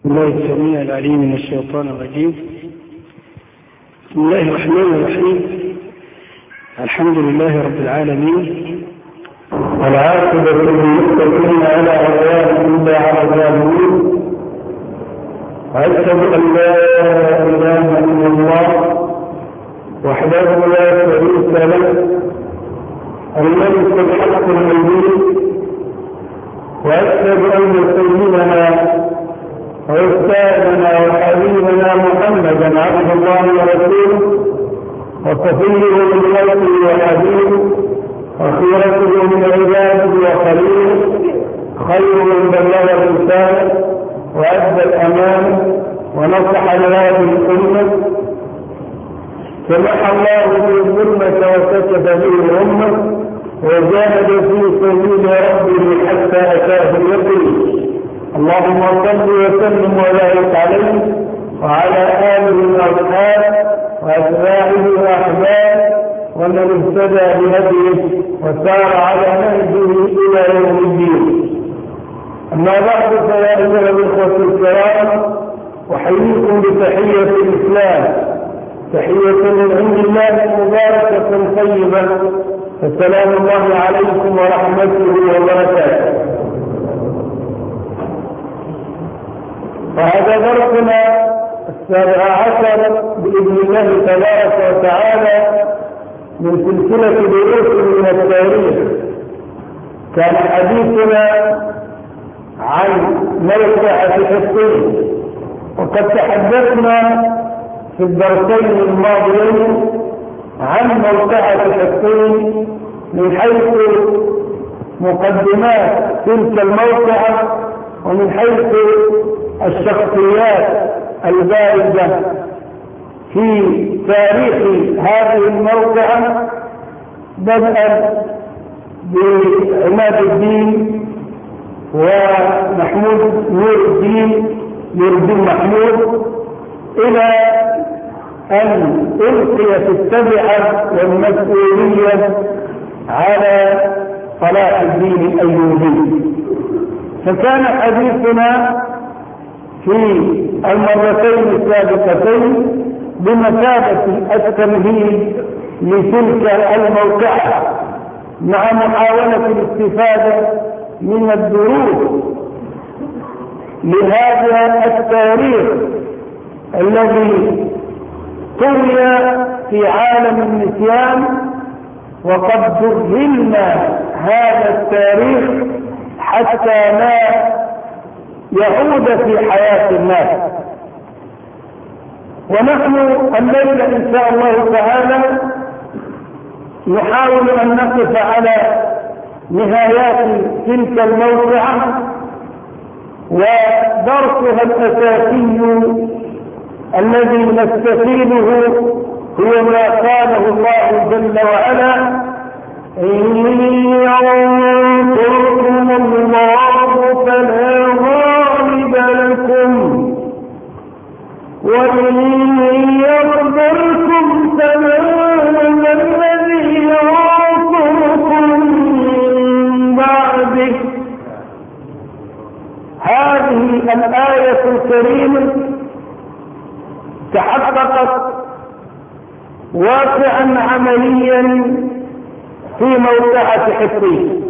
الله السميع العليم من الشيطان الرجيم. بسم الله الرحمن الرحيم. الحمد لله رب العالمين، والعاقبة للمتقين على عدوان إلا على الظالمين، وأشهد أن لا إله إلا الله وحده لا شريك له الملك الحق المبين، وأشهد أن سيدنا وأستاذنا وحبيبنا محمدا عبد الله ورسوله وصفيه من خلقه وحبيبه وخيرته من عباده وخليله، خير من بلغ الرسالة وأدى الأمانة ونصح لهذه الأمة، سمح الله به الظلمة وكشف به الأمة، وجاهد في سبيل ربه حتى أتاه اليقين. اللهم صل وسلم وبارك عليه وعلى آله وأصحابه وأتباعه وأحبابه ومن اهتدى بهديه وسار على نهجه إلى يوم الدين. أما بعد، فيا أيها الإخوة الكرام، أحييكم بتحية الإسلام، تحية من عند الله مباركة طيبة، فسلام الله عليكم ورحمته وبركاته. وهذا درسنا 17 بإذن الله تبارك وتعالى من سلسلة دروس من التاريخ. كان حديثنا عن موقعة حطين، وقد تحدثنا في الدرسين الماضيين عن موقعة حطين من حيث مقدمات تلك الموقعة، ومن حيث الشخصيات البارزة في تاريخ هذه الموقعة، بدءا بعماد الدين ومحمود نور الدين محمود، إلى أن ألقي في التبعة والمسؤولية على صلاح الدين الأيوبي. فكان حديثنا في المرتين السابقتين بمثابة التمهيد لتلك الموقعة، مع محاولة الاستفادة من الدروس لهذا التاريخ الذي طوي في عالم النسيان، وقد جهلنا هذا التاريخ حتى لا يعود في حياة الناس. ونحن الليلة إن شاء الله تعالى نحاول أن نقف على نهايات تلك الموقعة، ودرسها الأساسي الذي نستفيده هو ما قاله الله جل وعلا: إن ينصركم الله فلا غالب لكم وإن يخذلكم فمن الذي ينصركم من بعده. هذه الآية الكريمة تحققت واقعا عمليا في موقعة حطين.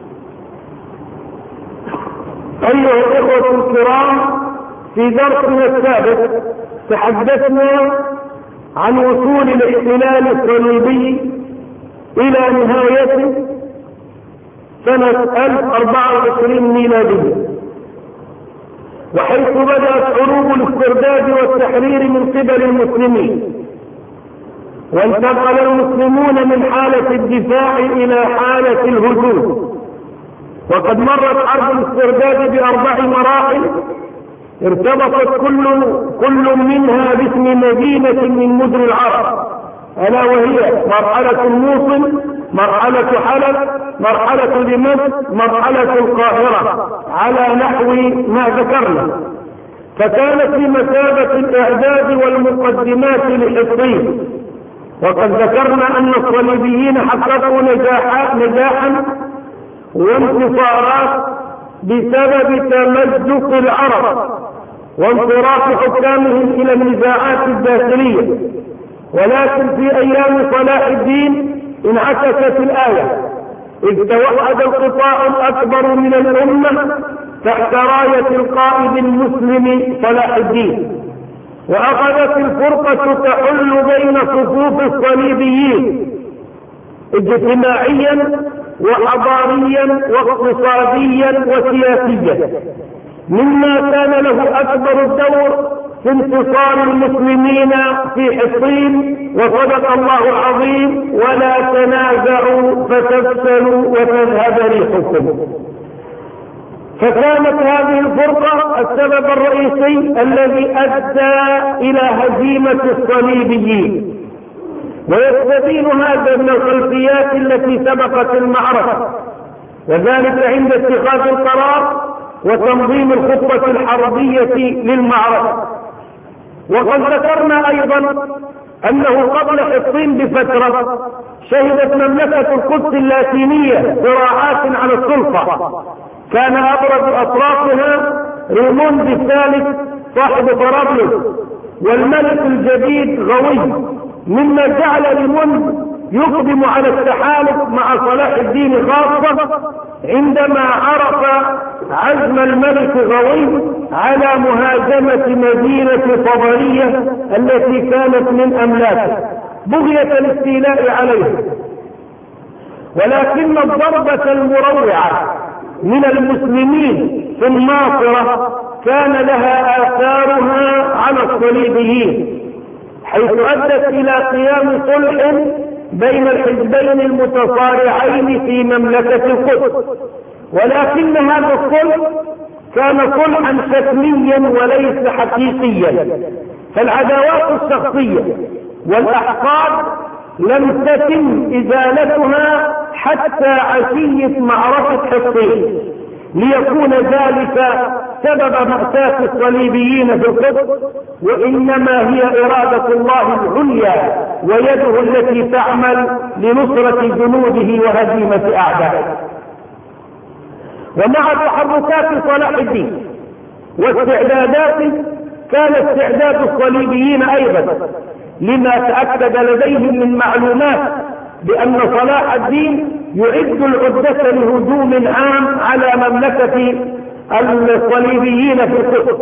أيها الإخوة الكرام، في درسنا السابق تحدثنا عن وصول الاحتلال الصليبي إلى نهايته سنة 1024 ميلادية، وحيث بدأت حروب الاسترداد والتحرير من قبل المسلمين، وانتقل المسلمون من حالة الدفاع إلى حالة الهجوم. وقد مرت حرب الاسترداد ب4 مراحل ارتبطت كل منها باسم مدينة من مدن العرب، ألا وهي مرحلة الموصل، مرحلة حلب، مرحلة دمشق، مرحلة القاهرة، على نحو ما ذكرنا. فكانت في مثابة الإعداد والمقدمات لحطين. وقد ذكرنا أن الصليبيين حققوا نجاحا وانتصارات بسبب تمزق العرب وانصراف حكامهم إلى النزاعات الداخلية. ولكن في أيام صلاح الدين انعكست الآية، إذ توحد القطاع الأكبر من الأمة تحت راية القائد المسلم صلاح الدين، وأخذت الفرقة تحل بين صفوف الصليبيين اجتماعيا وحضاريا واقتصاديا وسياسيا، مما كان له أكبر الدور في انتصار المسلمين في حصين. وصدق الله العظيم: ولا تنازعوا فتفشلوا وتذهب ريحكم. فكانت هذه الفرقة السبب الرئيسي الذي أدى إلى هزيمة الصليبيين. ويستبين هذا من الخلفيات التي سبقت المعركة، وذلك عند اتخاذ القرار وتنظيم الخطة الحربية للمعركة. وقد ذكرنا أيضا أنه قبل حطين بفترة شهدت مملكة القدس اللاتينية صراعات على السلطة، كان أبرز أطرافها ريموند الثالث صاحب طرابلس والملك الجديد غوي، مما جعل ريموند يقدم على التحالف مع صلاح الدين، خاصة عندما عرف عزم الملك غوي على مهاجمة مدينة طبرية التي كانت من أملاكه بغية الاستيلاء عليه. ولكن الضربة المروعة من المسلمين في الناصرة كان لها آثارها على الصليبيين، حيث أدت إلى قيام صلح بين الحزبين المتصارعين في مملكة القدس. ولكن هذا الصلح كان صلحا شكليا وليس حقيقيا، فالعداوات الشخصية والأحقاد لم تتم إزالتها حتى عشية معركة حطين، ليكون ذلك سبب مأساة الصليبيين في القدس، وإنما هي إرادة الله العليا ويده التي تعمل لنصرة جنوده وهزيمة أعدائه. ومع تحركات صلاح الدين واستعداداته كان استعداد الصليبيين أيضا، لما تأكد لديهم من معلومات بأن صلاح الدين يعد العدة لهجوم عام على مملكة الصليبيين في القدس.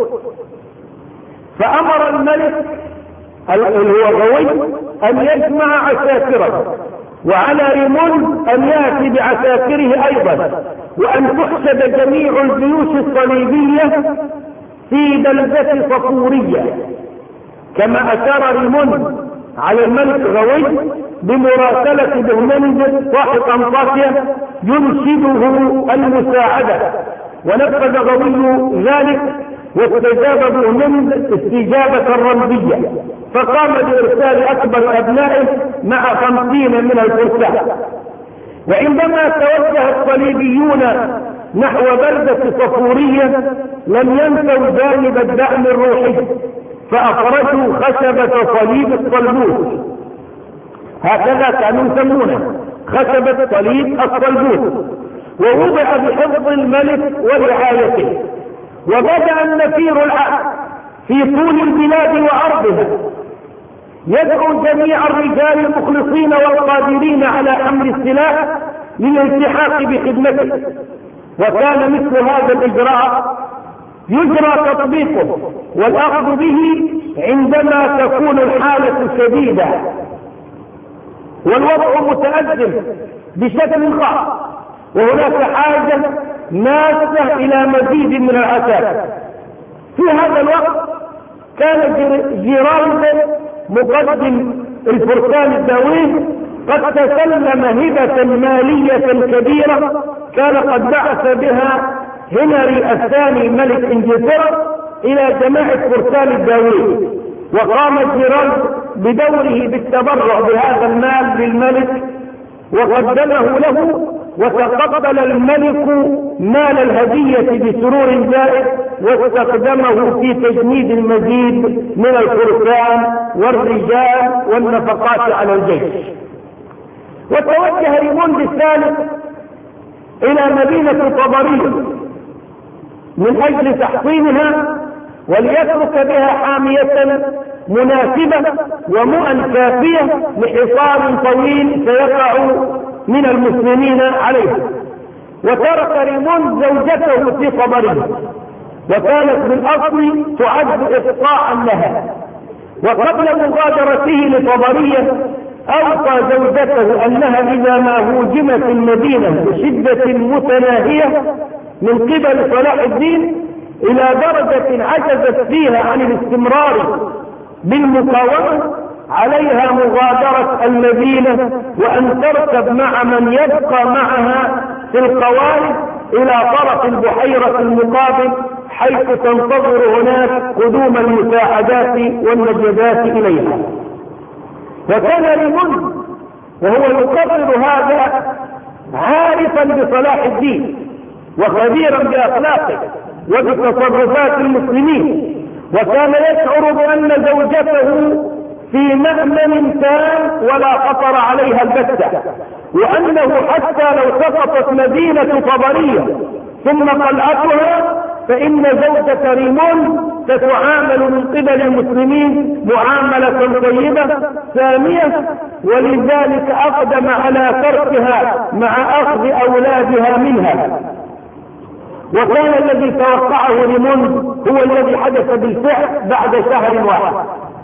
فأمر الملك اللي هو غوي أن يجمع عساكره، وعلى ريموند أن يأتي بعساكره أيضا، وأن تحشد جميع الجيوش الصليبية في بلدة صفورية، كما أشار ريموند على الملك غوي بمراسلة بهمند صاحب أنطاكيا ينشده المساعدة. ونفذ غوي ذلك واستجاب بهمند استجابة رمزية، فقام بإرسال أكبر أبنائه مع 50 من الفرسان. وعندما توجه الصليبيون نحو بلدة صفورية لم ينسوا جانب الدعم الروحي، فأخرجوا خشبة صليب الصلبوت، هكذا كانوا يسمونه خشبة صليب الصلبوت، ووضع بحفظ الملك ورعايته. وبدأ النفير العهد في طول البلاد وعرضها يدعو جميع الرجال المخلصين والقادرين على حمل السلاح للالتحاق بخدمته. وكان مثل هذا الإجراء يجرى تطبيقه والأخذ به عندما تكون الحالة شديدة والوضع متأزم بشكل خاص، وهناك حاجة ماسة إلى مزيد من العساكر. في هذا الوقت كان جيرالد مقدم الفرسان الداوين قد تسلم هبة مالية كبيرة كان قد بعث بها هنري الثاني ملك انجلترا الى جماعة فرسان الداوين، وقام جيرالد بدوره بالتبرع بهذا المال للملك وقدمه له، وتقبل الملك مال الهدية بسرور زائد واستخدمه في تجنيد المزيد من الفرسان والرجال والنفقات على الجيش. وتوجه ريموند الثالث الى مدينة طبرية من اجل تحصينها وليترك بها حامية مناسبة ومؤن كافية لحصار طويل سيقع من المسلمين عليه. وترك ريموند زوجته في طبرية، وكانت بالأصل تعد إقطاعا لها. وقبل مغادرته لطبرية أوصى زوجته أنها إذا ما هوجمت المدينة بشدة متناهية من قبل صلاح الدين إلى درجة عجزت فيها عن الاستمرار بالمقاومة، عليها مغادرة المدينة وأن تركب مع من يبقى معها في القوارب إلى طرف البحيرة المقابل، حيث تنتظر هناك قدوم المساعدات والنجدات إليها. وكان ريموند وهو يقرر هذا عارفا بصلاح الدين وخبيرا بأخلاقه وبتصرفات المسلمين، وكان يشعر بأن زوجته في مأمن تام ولا خطر عليها البتة، وأنه حتى لو سقطت مدينة طبرية ثم قلعتها فإن زوجة ريموند ستعامل من قبل المسلمين معاملة طيبة سامية، ولذلك أقدم على تركها مع أخذ أولادها منها. وكان الذي توقعه ريموند هو الذي حدث بالفعل بعد شهر واحد.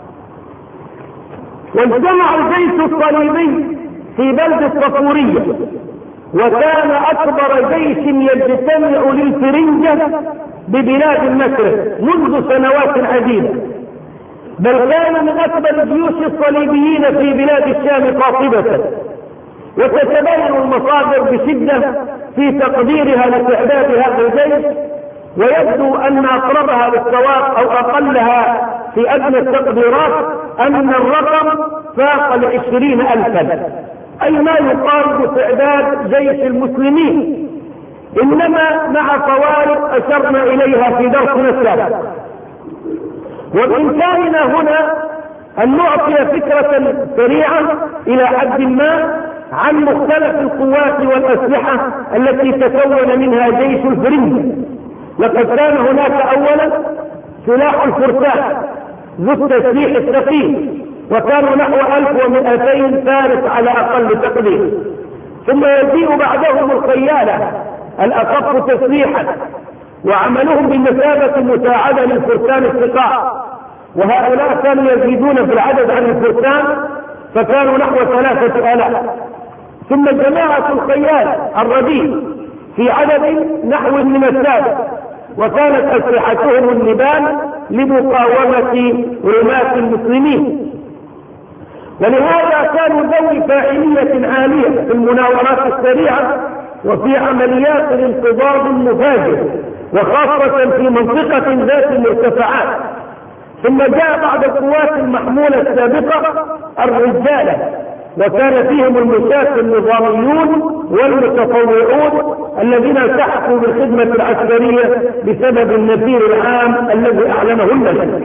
واجتمع الجيش الصليبي في بلدة صفورية، وكان أكبر جيش يجتمع للفرنجة ببلاد المشرق منذ سنوات عديدة، بل كان من أكبر الجيوش الصليبيين في بلاد الشام قاطبة. وتتبين المصادر بشدة في تقديرها لاستعداد هذا الجيش، ويبدو أن أقربها للصواب أو أقلها في أدنى التقديرات أن الرقم فاق 20,000، أي ما يقارب استعداد جيش المسلمين، إنما مع فوارق أشرنا إليها في درسنا السابق. وبإمكاننا هنا أن نعطي فكرة سريعة إلى حد ما عن مختلف القوات والأسلحة التي تكون منها جيش الفرنج. لقد كان هناك أولا سلاح الفرسان ذو التسليح الثقيل، وكانوا نحو 1200 فارس على أقل تقدير. ثم يجيء بعدهم الخيالة الأخف تسليحا، وعملهم بمثابة مساعدة للفرسان الثقال، وهؤلاء كانوا يزيدون في العدد عن الفرسان فكانوا نحو 3000. ثم جماعة الخيال الرديء في عدد نحو من السابق، وكانت أسلحتهم النبال لمقاومة رماة المسلمين. ولهذا كانوا ذوي فاعلية عالية في المناورات السريعة وفي عمليات الانقضاض المفاجئ، وخاصة في منطقة ذات المرتفعات. ثم جاء بعد القوات المحمولة السابقة الرجالة، وكان فيهم المشاة النظاميون والمتطوعون الذين التحقوا بالخدمة العسكرية بسبب النفير العام الذي أعلنه الملك.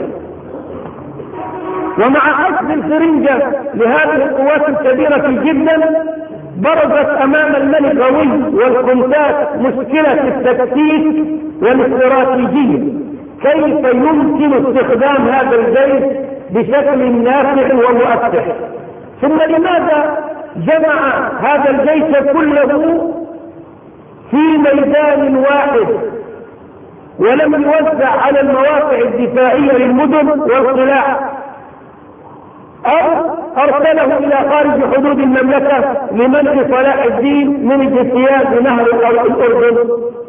ومع أخذ الفرنجة لهذه القوات الكبيرة جدا، برزت أمام الملك غوي والكونتات مشكلة التكتيك والاستراتيجية، كيف يمكن استخدام هذا الجيش بشكل نافع ومؤثر. ثم لماذا جمع هذا الجيش كله في ميدان واحد ولم يوزع على المواقع الدفاعية للمدن والقلاع، أو أرسله إلى خارج حدود المملكة لمنع صلاح الدين من اجتياز نهر الأردن؟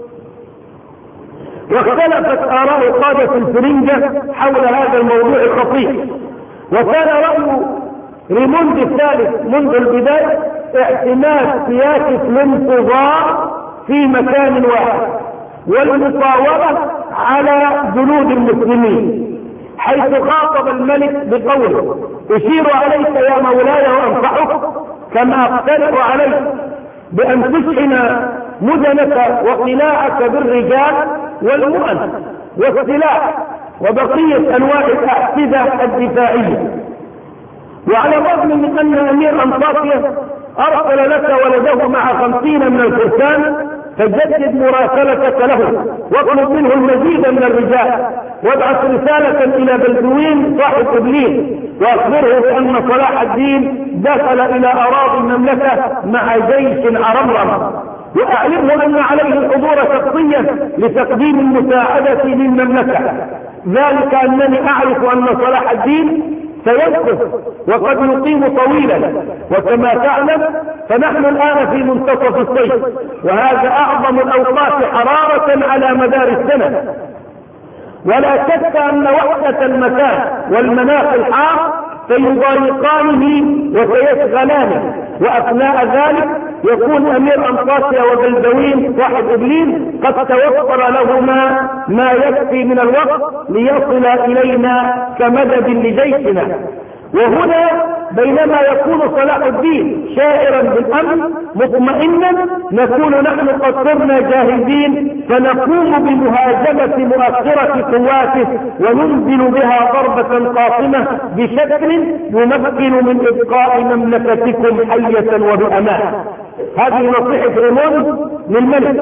واختلفت آراء قادة الفرنجة حول هذا الموضوع الخطير. وكان رأي ريموند الثالث منذ البداية اعتماد سياسة الانتظار في مكان واحد والمقاومة على جنود المسلمين، حيث خاطب الملك بقوله: أشير عليك يا مولاي وأنصحك كما أقترح عليك بأن تشحن مدنك وقلاعك بالرجال والمؤن والسلاح وبقية أنواع الأحزمة الدفاعية. وعلى الرغم من أن أمير أنطاكيا أرسل لك ولده مع 50 من الفرسان، فجدد مراسلتك له واطلب منه المزيد من الرجال، وابعث رسالة إلى بلدوين صاحب إبليس وأخبره بأن صلاح الدين دخل إلى أراضي المملكة مع جيش عرمرم، وأعلمه أن عليه الحضور شخصيا لتقديم المساعدة للمملكة، ذلك أنني أعرف أن صلاح الدين سيمكث وقد يقيم طويلا، وكما تعلم فنحن الآن في منتصف الصيف، وهذا أعظم الأوقات حرارة على مدار السنة، ولا شك أن وحدة المكان والمناخ الحار سيضايقانه وسيشغلانه، وأثناء ذلك يكون أمير أنطاكيا وبلدوين صاحب إبليس قد توفر لهما ما يكفي من الوقت ليصل إلينا كمدد لجيشنا. وهنا بينما يكون صلاح الدين شاعرا بالأمن مطمئنا، نكون نحن قد صرنا جاهزين فنقوم بمهاجمة مؤخرة قواته وننزل بها ضربة قاصمة بشكل يمكن من إبقاء مملكتكم حية وبأمان. هذه نصيحة ريموند للملك.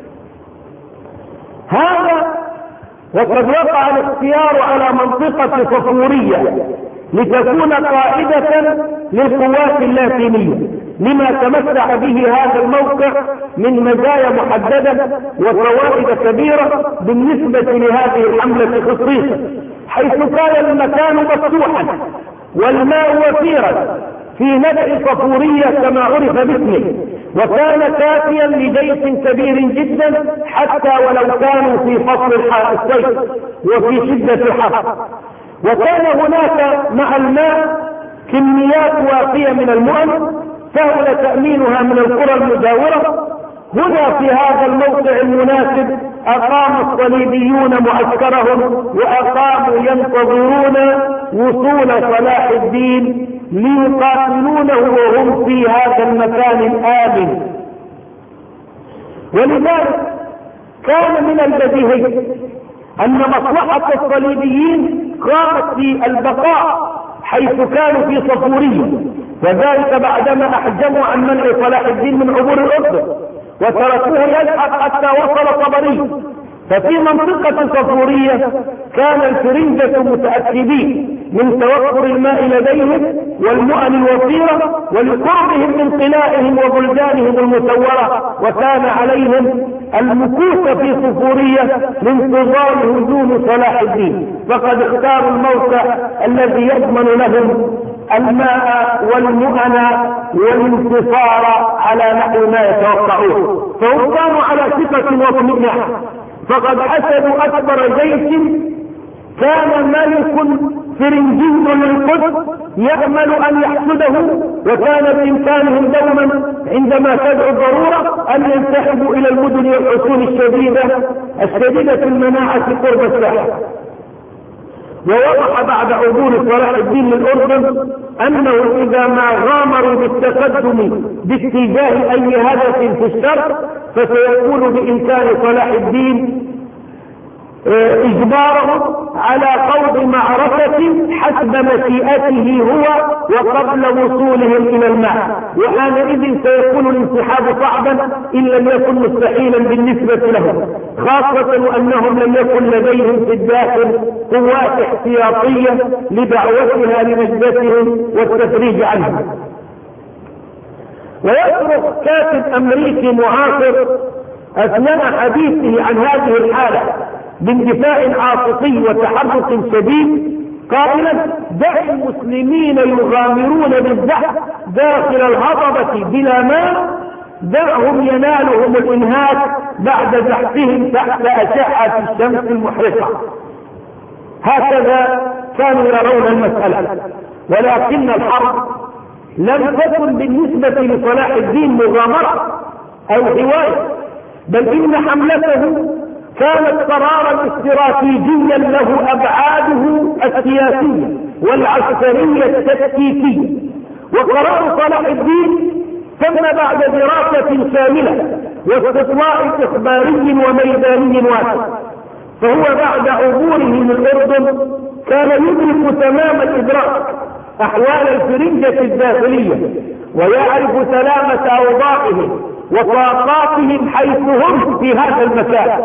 هذا وقد وقع الاختيار على منطقة صفورية لتكون قاعدة للقوات اللاتينية، لما تمتع به هذا الموقع من مزايا محددة وفوائد كبيرة بالنسبة لهذه الحملة خصيصا، حيث كان المكان مفتوحا والماء وفيرا في نبع صفورية كما عرف باسمه، وكان كافيا لجيش كبير جدا حتى ولو كانوا في فصل الصيف وفي شدة الحر. وكان هناك مع الماء كميات وافية من المؤن سهل تأمينها من القرى المجاورة. هنا في هذا الموقع المناسب أقام الصليبيون معسكرهم، وأقاموا ينتظرون وصول صلاح الدين ليقاتلونه وهم في هذا المكان الآمن. ولذلك كان من البديهي أن مصلحة الصليبيين قامت في البقاء حيث كانوا في صفورية، وذلك بعدما أحجموا عن منع صلاح الدين من عبور الأردن وتركوه يذهب حتى وصل طبري. ففي منطقة صفورية كان الفرنجة متأكدين من توفر الماء لديهم والمؤن الوفيرة ولقربهم من قلائهم وبلدانهم المسورة، وكان عليهم المكوث في صفورية لانتظار هجوم صلاح الدين، فقد اختاروا الموقع الذي يضمن لهم الماء والمؤن والانتصار على نحو ما يتوقعون. فهم كانوا على ثقة واطمئنان، فقد حسبوا أكبر جيش كان ملك فرنجي للقدس يأمل أن يحسده، وكان بإمكانهم دوما عندما تدعو الضرورة أن ينسحبوا إلى المدن والحصون الشديدة المناعة قرب الساحل. ووضح بعد عبور صلاح الدين للأردن أنه إذا ما غامروا بالتقدم باتجاه أي هدف في الشرق فسيكون بإمكان صلاح الدين إجبارهم على خوض معركة حسب مشيئته هو وقبل وصولهم إلى الماء، وحينئذ سيكون الانسحاب صعبا إن لم يكن مستحيلا بالنسبة لهم، خاصة وأنهم لم يكن لديهم في الداخل قوات احتياطية لدعوتها لنجدتهم والتفريج عنهم. ويصرخ كاتب أمريكي معاصر أثناء حديثه عن هذه الحالة باندفاع عاطفي وتحرك شديد قائلا: دع المسلمين يغامرون بالزحف داخل الهضبة بلا ماء، دعهم ينالهم الإنهاك بعد زحفهم تحت أشعة الشمس المحرقة. هكذا كانوا يرون المسألة، ولكن الحرب لم تكن بالنسبة لصلاح الدين مغامرة أو هواية، بل إن حملته كانت قرارا استراتيجيا له أبعاده السياسية والعسكرية التكتيكية. وقرار صلاح الدين تم بعد دراسة شاملة واستطلاع إخباري وميداني واسع، فهو بعد عبوره من الأردن كان يدرك تمام الإدراك أحوال الفرنجة الداخلية، ويعرف سلامة أوضاعهم وطاقاتهم حيث هم في هذا المكان.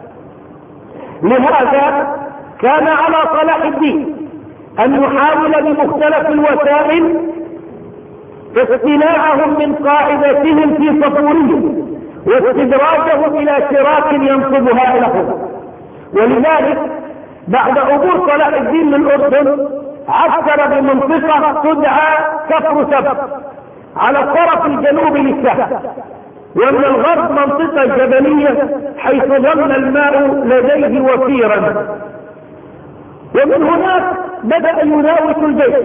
لهذا كان على صلاح الدين أن يحاول بمختلف الوسائل استيلاءهم من قاعدتهم في صفورية واستدراجهم إلى شراك ينصبها لهم. ولذلك بعد عبور صلاح الدين للأردن عسكر بمنطقة تدعى كفر سبت على الطرف الجنوبي للسهل، ومن الغرب منطقة جبلية حيث ظل الماء لديه وفيرا. ومن هناك بدأ يناوش الجيش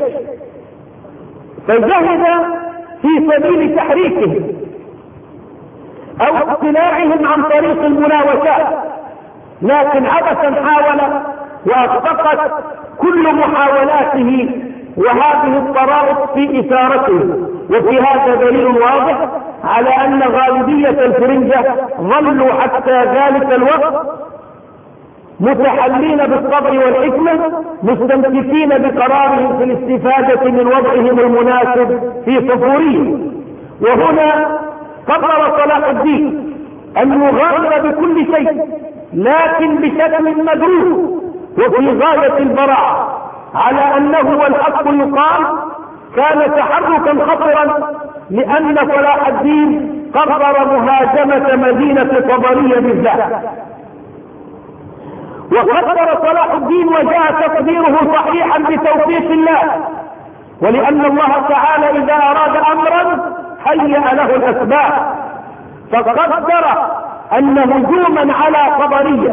فجهد في سبيل تحريكهم أو اقتلاعهم عن طريق المناوشات، لكن عبثا حاول وأخفقت كل محاولاته وهذه الطرائق في إثارته. وفي هذا دليل واضح على أن غالبية الفرنجة ظلوا حتى ذلك الوقت متحلين بالصبر والحكمة، مستمسكين بقرارهم في الاستفادة من وضعهم المناسب في صفورية. وهنا قرر صلاح الدين أن يغامر بكل شيء لكن بشكل مدروس وفي غاية البراعة، على أنه والحق يقال كان تحركا خطرا، لأن صلاح الدين قرر مهاجمة مدينة طبرية بالذات. وقدر صلاح الدين وجاء تقديره صحيحا بتوفيق الله، ولأن الله تعالى إذا أراد أمرا هيأ له الأسباب، فقدر أن هجوما على طبرية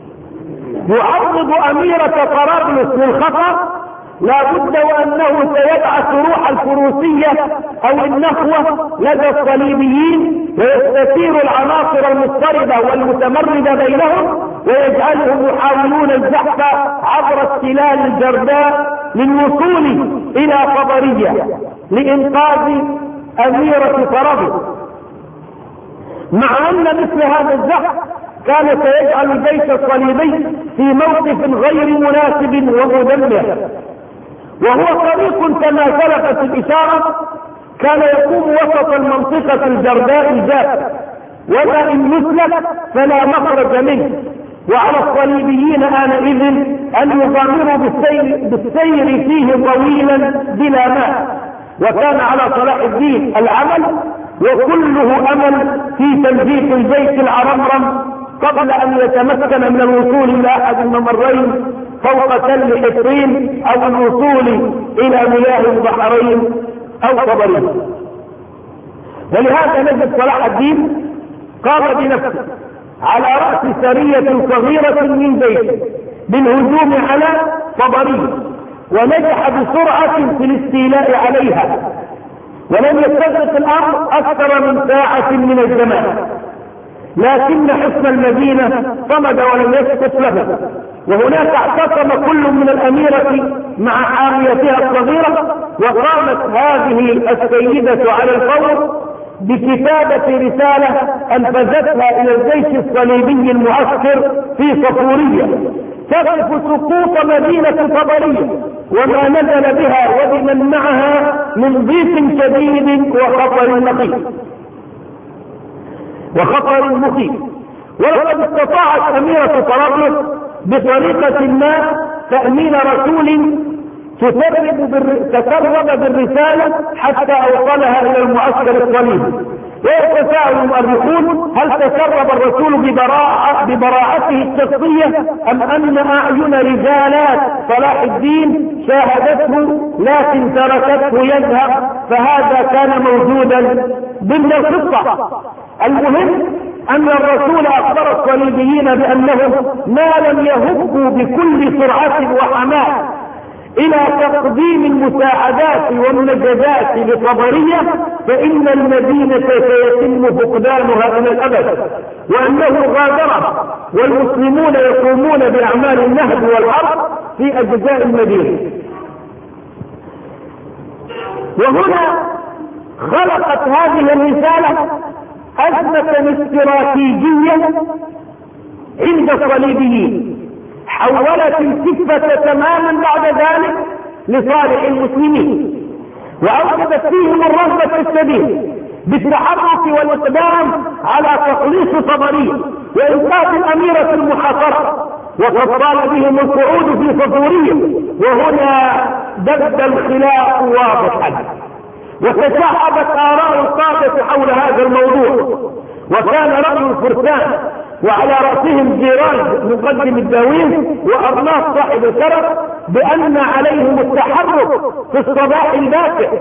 يعرض أميرة طرابلس للخطر لا بد وأنه سيبعث روح الفروسية أو النخوة لدى الصليبيين ويستثير العناصر المضطربة والمتمردة بينهم ويجعلهم يحاولون الزحف عبر التلال الجرداء للوصول إلى طبرية لإنقاذ أميرة طرابلس. مع أن مثل هذا الزحف كان سيجعل الجيش الصليبي في موقف غير مناسب ومدمر، وهو طريق كما سلفت الإشارة كان يقوم وسط المنطقة الجرداء الجافة، وما إن يسلك فلا مخرج منه، وعلى الصليبيين آنئذ أن يغامروا بالسير فيه طويلا بلا ماء. وكان على صلاح الدين العمل وكله أمل في تنزيل الجيش العرمرم قبل أن يتمكن من الوصول إلى أحد الممرين فوق تل حطين أو الوصول إلى مياه البحرين أو طبرية. ولهذا نجد صلاح الدين قام بنفسه على رأس سرية صغيرة من جيشه بالهجوم على طبرية، ونجح بسرعة في الاستيلاء عليها، ولم يستغرق الأمر أكثر من ساعة من الزمان، لكن حصن المدينة صمد ولم يسقط له. وهناك اعتصم كل من الأميرة مع حاميتها الصغيرة، وقامت هذه السيدة على الفور بكتابة رسالة أنفذتها إلى الجيش الصليبي المعسكر في صفورية تصف سقوط مدينة طبرية وما نزل بها وبمن معها من ضيق شديد وخطر مخيف. ولقد استطاعت أميرة طرابلس بطريقة ما تأمين رسول تسرب بالرسالة حتى أوصلها إلى المعسكر الصليبي. ويتساءل المؤرخون هل تسرب الرسول ببراعته الشخصية أم أن أعين رجالات صلاح الدين شاهدته لكن تركته يذهب، فهذا كان موجودا ضمن القصة. المهم أن الرسول أخبر الصليبيين بأنهم ما لم يهبوا بكل سرعة وحماس إلى تقديم المساعدات والمجدات لطبرية فإن المدينة سيتم فقدانها إلى الأبد، وأنه غادرها والمسلمون يقومون بأعمال النهب والحرب في أجزاء المدينة. وهنا خلقت هذه الرسالة أزمة استراتيجية عند الصليبيين حولت الكفة تماما بعد ذلك لصالح المسلمين، وأوجدت فيهم الرغبة الشديدة بالتحرك والإقدام على تخليص طبرية وإنقاذ الأميرة المحاصرة، وقد طال بهم القعود في صفورية. وهنا دب الخلاف واضحا، وتشعبت آراء القادة حول هذا الموضوع. وكان رأي الفرسان وعلى رأسهم جيران مقدم الداوين وأرناف صاحب الشرف بأن عليهم التحرك في الصباح الباكر،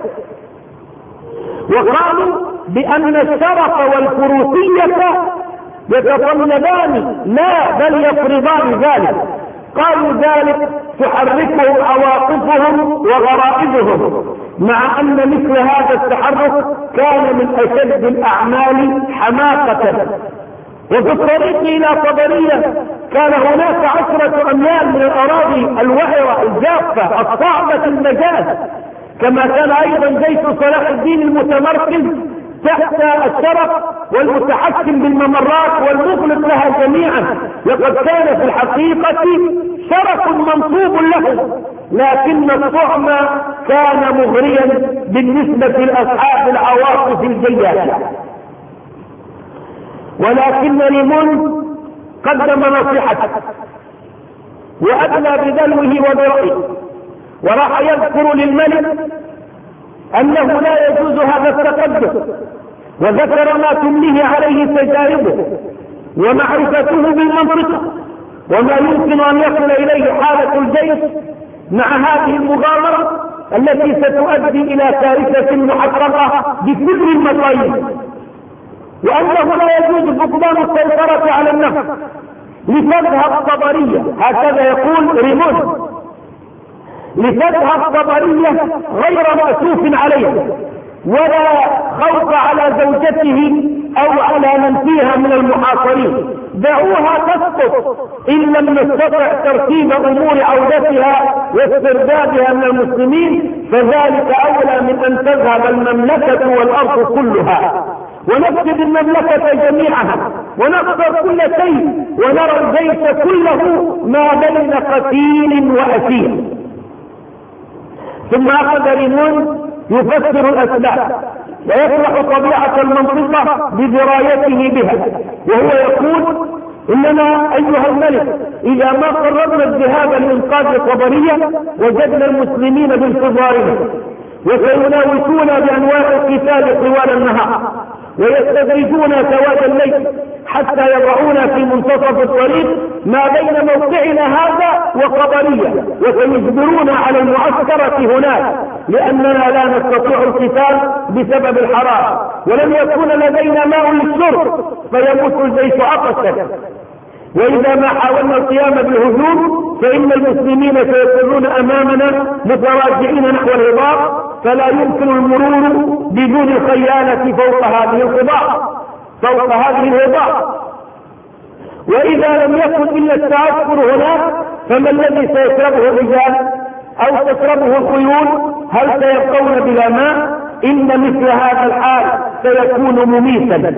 وقالوا بأن الشرف والفروسية يتطلبان لا بل يفرضان ذلك. قالوا ذلك تحركهم عواطفهم وغرائزهم، مع أن مثل هذا التحرك كان من أشد الأعمال حماقة. وفي الطريق إلى طبرية كان هناك 10 أميال من الأراضي الوعرة الجافة الصعبة المجال، كما كان أيضا جيش صلاح الدين المتمركز تحت الشرف والمتحكم بالممرات والمغلق لها جميعا. لقد كان في الحقيقة شرف منصوب له، لكن الطعم كان مغريا بالنسبة لأصحاب العواطف الجياشة. ولكن ريمون قدم نصيحته وأدلى بدلوه وبرأيه، وراح يذكر للملك أنه لا يجوز هذا التقدم، وذكر ما تمليه عليه تجاربه ومعرفته بالمنطقة وما يمكن أن يصل إليه حالة الجيش مع هذه المغامرة التي ستؤدي إلى كارثة محققة بكل المطايب، وأنه لا يجوز فقدان السيطرة على النفس لتذهب طبرية. هكذا يقول ريمون، لتذهب طبرية غير مأسوف عليها ولا خوف على زوجته أو على من فيها من المحاصرين. دعوها تسقط إن لم نستطع ترتيب أمور عودتها واستردادها من المسلمين، فذلك أولى من أن تذهب المملكة والأرض كلها ونفقد المملكة جميعها ونخسر كل شيء ونرى الجيش كله ما بين قتيل وأسير. ثم أخذ ريمون يفسر الأسباب ويشرح طبيعة المنطقة بدرايته بها، وهو يقول: إننا أيها الملك إذا ما قررنا الذهاب لإنقاذ طبرية وجدنا المسلمين بانتظارنا وسيناوشون بأنواع القتال طوال النهار ويستدرجون سواد الليل حتى يضعونا في منتصف الطريق ما بين موقعنا هذا وطبرية، وسيجبرون على المعسكرة هناك لأننا لا نستطيع القتال بسبب الحرارة ولم يكون لدينا ماء للشرب فيموت الجيش عطشا. وإذا ما حاولنا القيام بالهجوم فإن المسلمين سيكونون أمامنا متراجعين نحو الهضاب، فلا يمكن المرور بدون الخيانة فوق هذه الهضاب. وإذا لم يكن إلا التعسكر هناك فما الذي سيشربه الرجال أو تشربه الخيول؟ هل سيبقون بلا ماء؟ إن مثل هذا الحال سيكون مميتا.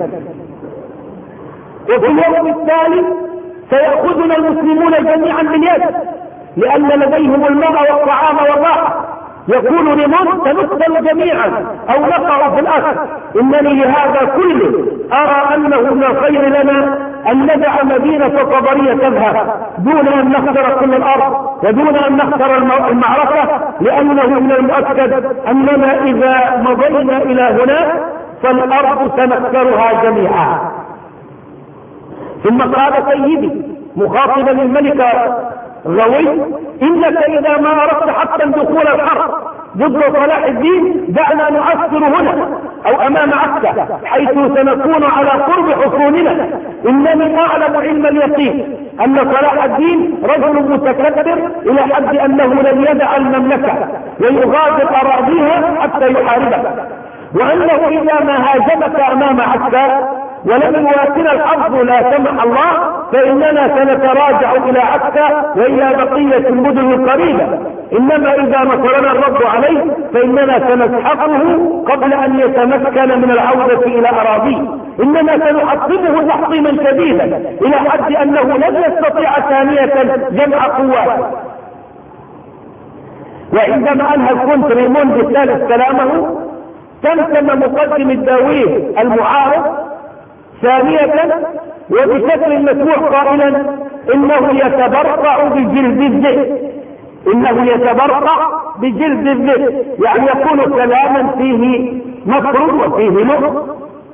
وفي اليوم التالي سيأخذنا المسلمون جميعا باليد لأن لديهم الماء والطعام والراحة. يقول ريمون: سنقتل جميعا أو نقع في الأسر. إنني لهذا كله أرى أنه من الخير لنا أن ندع مدينة طبرية تذهب دون أن نخسر كل الأرض ودون أن نخسر المعركة، لأنه من المؤكد أننا إذا مضينا إلى هناك فالأرض سنخسرها جميعا. ثم قال سيدي مخاطبا الملك غوي: إنك إذا ما أردت حتى دخول الحرب ضد صلاح الدين دعنا نعسكر هنا أو أمام عسكر حيث سنكون على قرب حصوننا. إنني أعلم علم اليقين أن صلاح الدين رجل متكبر إلى حد أنه لن يدع المملكة ويغادر أراضيها حتى يحاربك، وأنه إذا ما هاجمك أمام عسكر ولم يواصل الحظ لا سمح الله فإننا سنتراجع إلى عسكر وإلى بقية المدن القريبة، إنما إذا نصرنا الرب عليه فإننا سنسحقه قبل أن يتمكن من العودة إلى أراضيه، إنما سنحطمه تحطيما شديدا إلى حد أنه لن يستطيع ثانية جمع قوات. وعندما أنهى الكونت ريمون بالثالث كلامه تمتم مقدم الداويه المعارض ثانية وبشكل مسموع قائلا إنه يتبرع بجلد الذئب، إنه يتبرع بجلد الذئب، يعني يقول كلاما فيه مكر وفيه لؤم.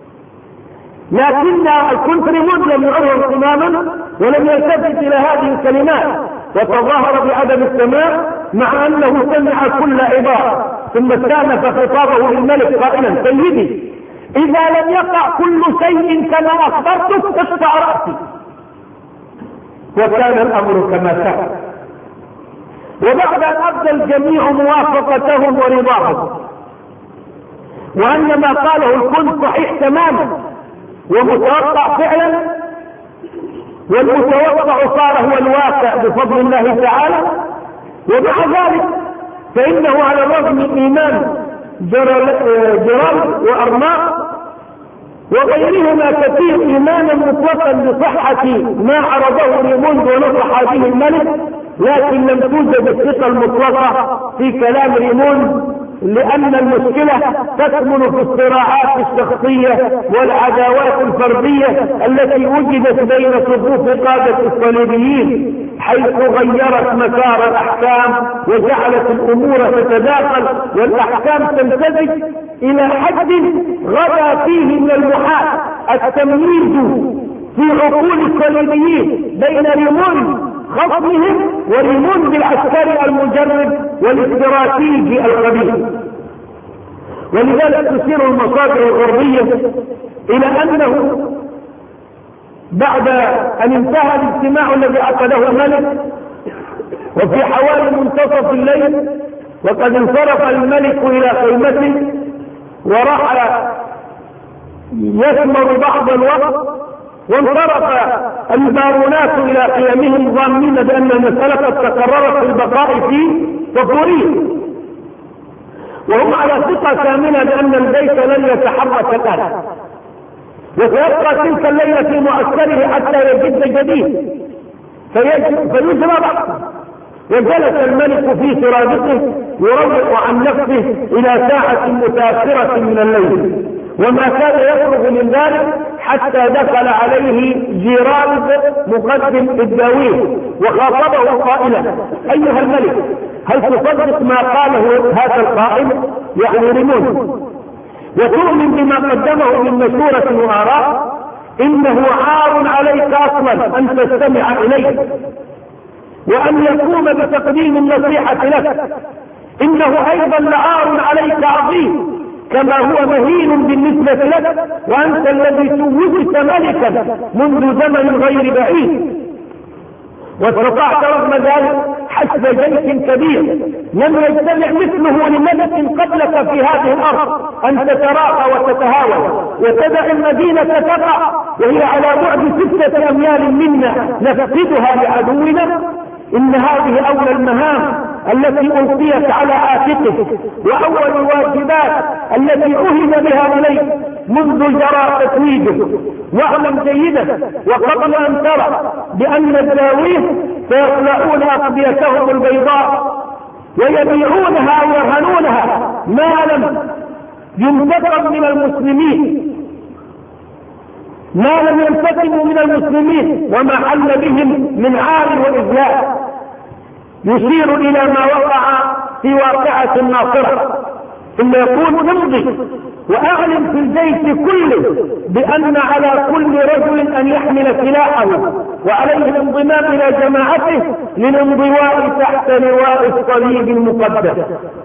لكن الكونتريبيوت لم يعرض تماما ولم يلتفت إلى هذه الكلمات، وتظاهر بعدم السماع مع أنه سمع كل عبارة، ثم استأنف خطابه للملك قائلا: سيدي، إذا لم يقع كل شيء كما أخبرتك اقطع رأسي. وكان الأمر كما كان. وبعد أن أبدى الجميع موافقتهم ورضاهم وأن ما قاله الكل صحيح تماما ومتوقع فعلا، والمتوقع صار هو الواقع بفضل الله تعالى، ومع ذلك فإنه على الرغم من إيمان جرال وأرماق وغيرهما كثير إيمانا مطلقا بصحة ما عرضه ريموند ونصح به الملك، لكن لم توجد الثقة المطلقة في كلام ريموند، لأن المشكلة تكمن في الصراعات الشخصية والعداوات الفردية التي وجدت بين صفوف قادة الصليبيين، حيث غيرت مسار الأحكام وجعلت الأمور تتداخل والأحكام تمتزج إلى حد غدا فيه من المحال التمييز في عقول الصليبيين بين ريموند خصمهم وريموند العسكري المجرد والاستراتيجي الخبيث. ولذلك تشير المصادر الغربية إلى أنه بعد أن انتهى الاجتماع الذي عقده الملك وفي حوالي منتصف الليل وقد انصرف الملك إلى خيمته وراح يثمر بعض الوقت، وانصرف البارونات إلى قيامهم ظانين بأن المسألة قد تقررت في البقاء في صفورية، وهم على ثقة كاملة بأن البيت لن يتحرك الآن وسيبقى تلك الليلة في معسكره حتى يجد جديد فيجرى بحثه. وجلس الملك في سرادقه يروق عن نفسه إلى ساعة متأخرة من الليل، وما كان يفرغ من ذلك حتى دخل عليه جيرالد مقدم الداويه وخاطبه قائلا: أيها الملك، هل تصدق ما قاله هذا القائل يعني ريموند وتؤمن بما قدمه من مشورة وآراء؟ إنه عار عليك أصلا أن تستمع إليه وأن يقوم بتقديم النصيحة لك، إنه أيضا لعار عليك عظيم كما هو مهين بالنسبة لك، وأنت الذي توجت ملكا منذ زمن غير بعيد، واستطعت رغم ذلك حسب جيش كبير لم يجتمع مثله لملك قبلك في هذه الأرض أن تتراخى وتتهاون وتدع المدينة تقع وهي على بعد 6 أميال منا نفقدها لعدونا. إن هذه أول المهام التي ألقيت على عاتقك وأول الواجبات التي أهد بها إليك منذ جرى تتويجه. واعلم جيدا وقبل أن ترى بأن الداويه سيخلعون أقبيتهم البيضاء ويبيعونها ويرهنونها ما لم ينتقم من المسلمين، ما لم ينتقموا من المسلمين وما حل بهم من عار وإذلال. يشير إلى ما وقع في واقعة الناصرة، ثم يقول: امضي وأعلم في الجيش كله بأن على كل رجل أن يحمل سلاحه وعليه الانضمام إلى جماعته للانضواء تحت لواء الصليب المقدس.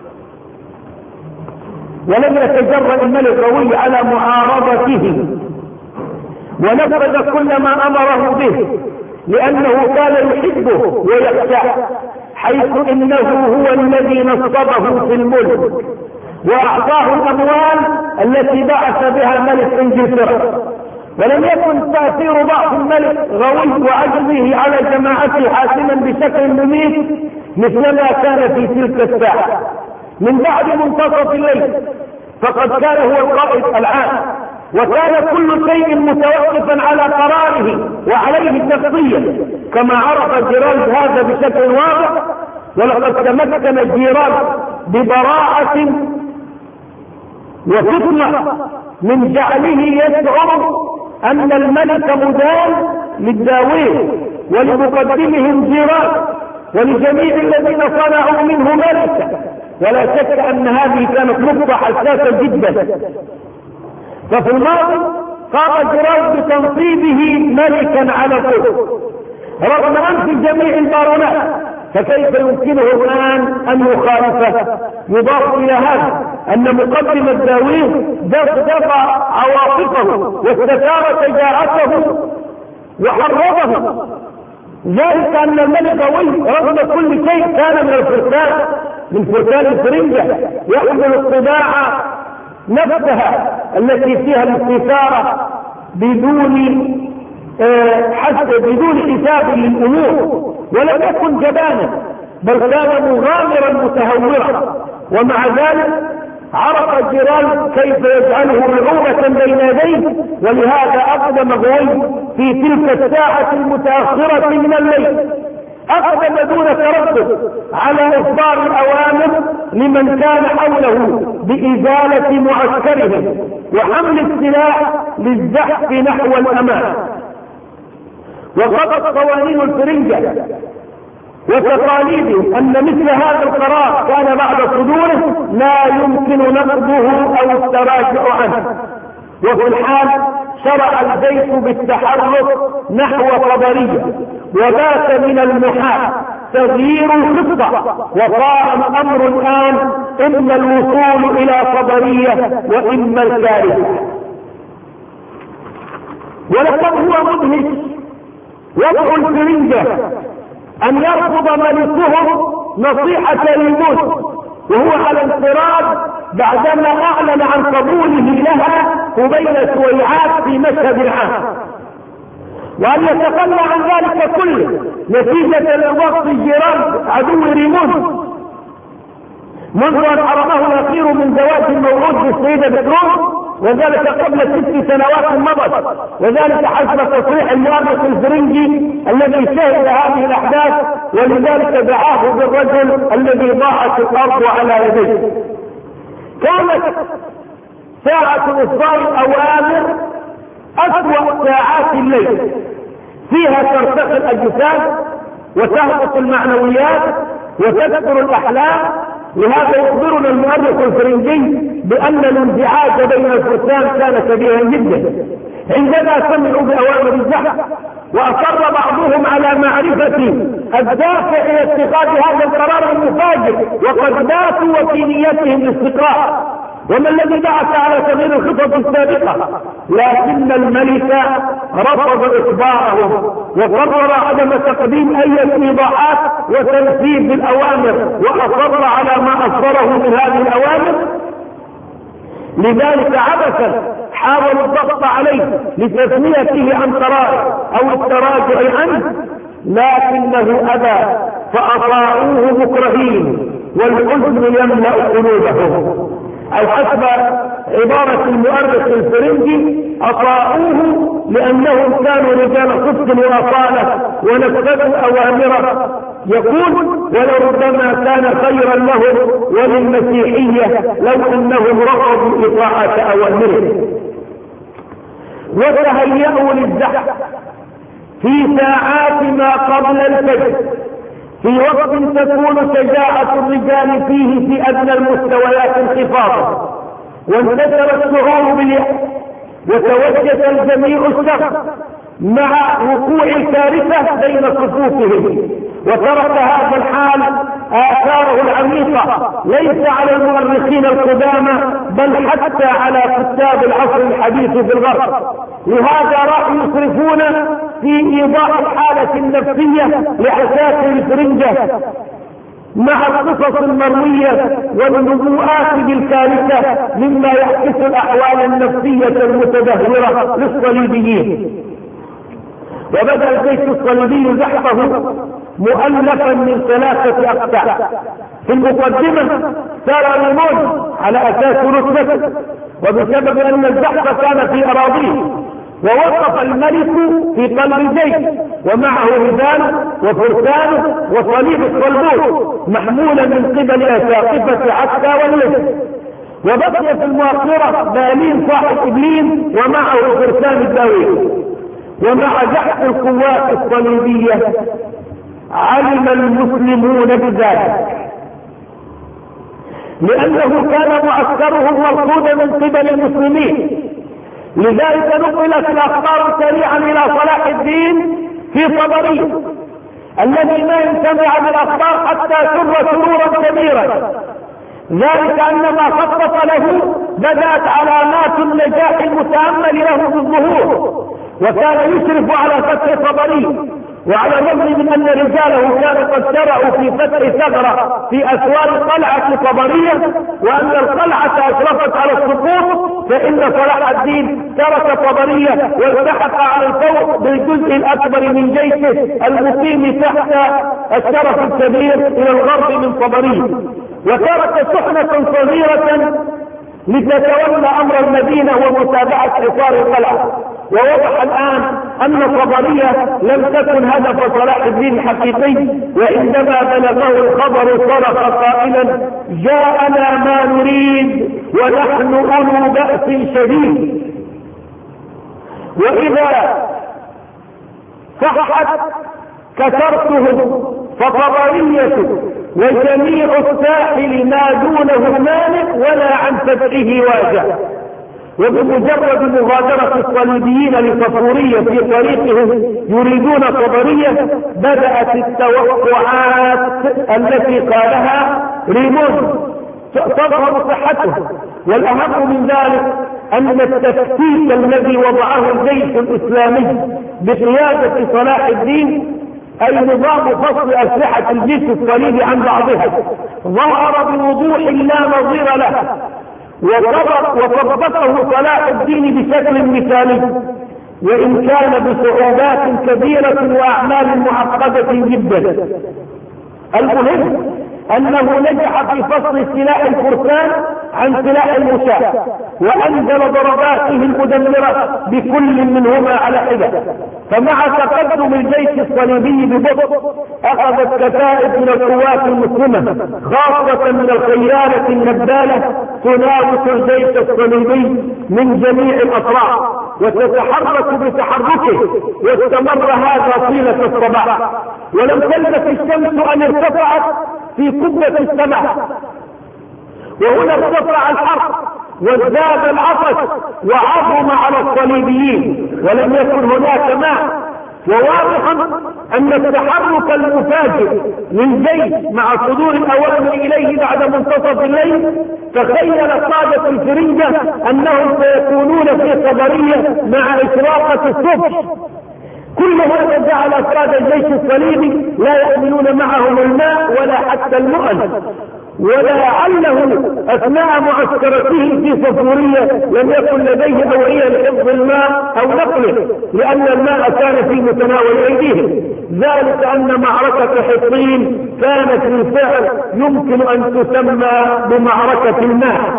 ولم يتجرأ الملك روي على معارضته ونفذ كل ما أمره به لأنه كان يحبه ويخشاه، حيث إنه هو الذي نصبه في الملك وأعطاه الأموال التي بعث بها ملك إنجلترا. ولم يكن تأثير ضعف الملك غوي وعجزه على جماعته حاسما بشكل مميت مثلما كان في تلك الساعة من بعد منتصف الليل، فقد كان هو القائد العام وكان كل شيء متوقفا على قراره وعليه شخصيا، كما عرف جيرالد هذا بشكل واضح. ولقد تمكن جيرالد ببراعة وتطمع من جعله يشعر أن الملك مدان للداوين ولمقدمهم جيران ولجميع الذين صنعوا منه ملكا، ولا شك أن هذه كانت نقطة حساسة جدا. ففي الماضي قام جيران بتنصيبه ملكا على كل رغم أنف جميع البارونات، فكيف يمكنه الآن أن يخالفه؟ يضاف إلى هذا أن مقدم الداوين دفع عواطفه واستثار شجاعته وحرضه، ذلك أن الملك رغم كل شيء كان من فرسان الفرنجة يحمل الطباع نفسها التي فيها الاستثارة بدون حساب للأمور، ولم يكن جبانا بل كان مغامرا متهورا، ومع ذلك عرف جيران كيف يجعله رعوبة بين يديه، ولهذا أقدم غوي في تلك الساعة المتأخرة من الليل، أقدم دون تردد على إصدار الأوامر لمن كان حوله بإزالة معسكرهم وحمل السلاح للزحف نحو الأمام. وقضت قوانين الفرنجة وتقاليدهم أن مثل هذا القرار كان بعد صدوره لا يمكن نقضه أو التراجع عنه، وفي الحال شرع الجيش بالتحرك نحو صبرية، وبات من المحال تغيير الخطة، وصار الأمر الآن إما الوصول إلى صبرية وإما الكارثة. ولقد هو مدهش وضع الفرنجة أن يرفض ملكهم نصيحة للموت وهو على انفراد بعدما أعلن عن قبوله لها قبيل سويعات في مشهد عام، وأن يتخلى عن ذلك كله نتيجة لوقت جيران عدو ريمون منذ أن حرمه الأخير من زواج المولود بالسيدة بتروم، وذلك قبل 6 سنوات مضت، وذلك حسب تصريح المؤرخ الفرنجي الذي شهد هذه الأحداث، ولذلك دعاه بالرجل الذي ضاعت الأرض على يديه. كانت ساعة إصدار الأوامر أسوأ ساعات الليل، فيها ترتقي الأجساد وتهبط المعنويات وتكثر الأحلام. لهذا يخبرنا المؤرخ الفرنجي بأن الانزعاج بين الفرسان كان كبيرا جدا عندما سمعوا بأوامر الزحف، وأصر بعضهم على معرفة الدافع لاتخاذ هذا القرار المفاجئ، وقد باتوا وفي نيتهم الاستقرار، وما الذي بعث على تغيير الخطط السابقة، لكن الملك رفض إخبارهم وقرر عدم تقديم أي إيضاحات وتنفيذ الأوامر، وأصر على ما أصدره من هذه الأوامر. لذلك عبثا حاولوا الضغط عليه لتثنيته عن قراره أو التراجع عنه، لكنه أبى، فأطاعوه مكرهين والحزن يملأ قلوبهم، أو حسب عبارة المؤرخ الفرنجي أطاعوه لأنهم كانوا رجال صدق وأصالة ونفذوا أوامره. يقول ولربما كان خيرا لهم وللمسيحية لو أنهم رفضوا إطاعة أوامره. وتهيأوا للزحف في ساعات ما قبل الفجر، في وقت تكون شجاعة الرجال فيه في أدنى المستويات انخفاضا، وانتشر الشعور باليأس، وتوجس الجميع الشخص مع وقوع الكارثة بين صفوفهم، وترك هذا الحال آثاره العميقة ليس على المؤرخين القدامى بل حتى على كتاب العصر الحديث في الغرب. لهذا راح يصرفون في إيضاح الحالة النفسية لعساكر الفرنجة مع القصص المروية والنبوءات بالكارثة مما يعكس الأحوال النفسية المتدهورة للصليبيين. وبدأ الجيش الصليبي زحفه مؤلفا من 3 أقطاع. في المقدمة سار ريمون على أساس رتبته، وبسبب أن الزحف كان في أراضيه، ووقف الملك في قلب الجيش ومعه رجال وفرسان وصليب الصلبوت محمولا من قبل أساقفة عسكر والليل. وبقي في المؤخرة بالين صاحب إبلين ومعه فرسان الداوية. ومع جحد القوات الصليبية علم المسلمون بذلك، لأنه كان معسكرهم مرصودا من قبل المسلمين. لذلك نقلت الأخبار سريعا إلى صلاح الدين في طبرية الذي ما ينتمع بالأخبار حتى سر سرورا كبيرا، ذلك أنما خطط له بدأت علامات النجاح المتأمل له بالظهور، وكان يشرف على فتح طبرية، وعلى الرغم من أن رجاله كانوا قد شرعوا في فتح ثغرة في أسوار قلعة طبرية، وأن القلعة أشرفت على السقوط، فإن صلاح الدين ترك طبرية والتحق على الفوق بالجزء الأكبر من جيشه المقيم تحت الشرف الكبير إلى الغرب من طبرية، وترك شحنة صغيرة لتتولى أمر المدينة ومتابعة حصار القلعة. ووضح الآن أن طبرية لم تكن هدف صلاح الدين الحقيقي، وعندما بلغه الخبر صرخ قائلا: جاءنا ما نريد ونحن أولو بأس شديد. وإذا صحت كثرتهم فطبرية وجميع الساحل ما دونه مانع ولا عن فتحه واجع. وبمجرد مغادرة الصليبيين لصفورية في طريقهم يريدون طبرية بدأت التوقعات التي قالها ريمون تظهر صحتها. والأهم من ذلك أن التفكيك الذي وضعه الجيش الإسلامي بقيادة صلاح الدين، أي نظام فصل أسلحة الجيش الصليبي عن بعضها، ظهر بوضوح لا نظير له، وطبقه صلاح الدين بشكل مثالي، وإن كان بصعوبات كبيرة وأعمال معقدة جدا. المهم أنه نجح في فصل سلاح الفرسان عن سلاح المشاة، وأنزل ضرباته المدمرة بكل منهما على حدة. فمع تقدم الجيش الصليبي ببطء أخذت كتائب من القوات المسلمة خاصة من الخيانة النبالة تناوش الجيش الصليبي من جميع الأطراف وتتحرك بتحركه، واستمر هذا طيلة الصباح، ولم تلبث الشمس أن ارتفعت في قبة السماء، وهنا ارتفع الحرب وازداد العطش وعظم على الصليبيين ولم يكن هناك ماء. وواضح أن التحرك المفاجئ للجيش مع صدور الأوامر إليه بعد منتصف الليل تخيل قادة الفرنجة أنهم سيكونون في طبرية مع إشراقة الصبح. كل هذا جعل أفراد الجيش الصليبي لا يحملون معهم الماء ولا حتى المؤن، ولعله أثناء معسكرته في صفورية لم يكن لديه أوعية لحفظ الماء أو نقله، لأن الماء كان في متناول أيديهم. ذلك أن معركة حطين كانت بالفعل يمكن أن تسمى بمعركة الماء.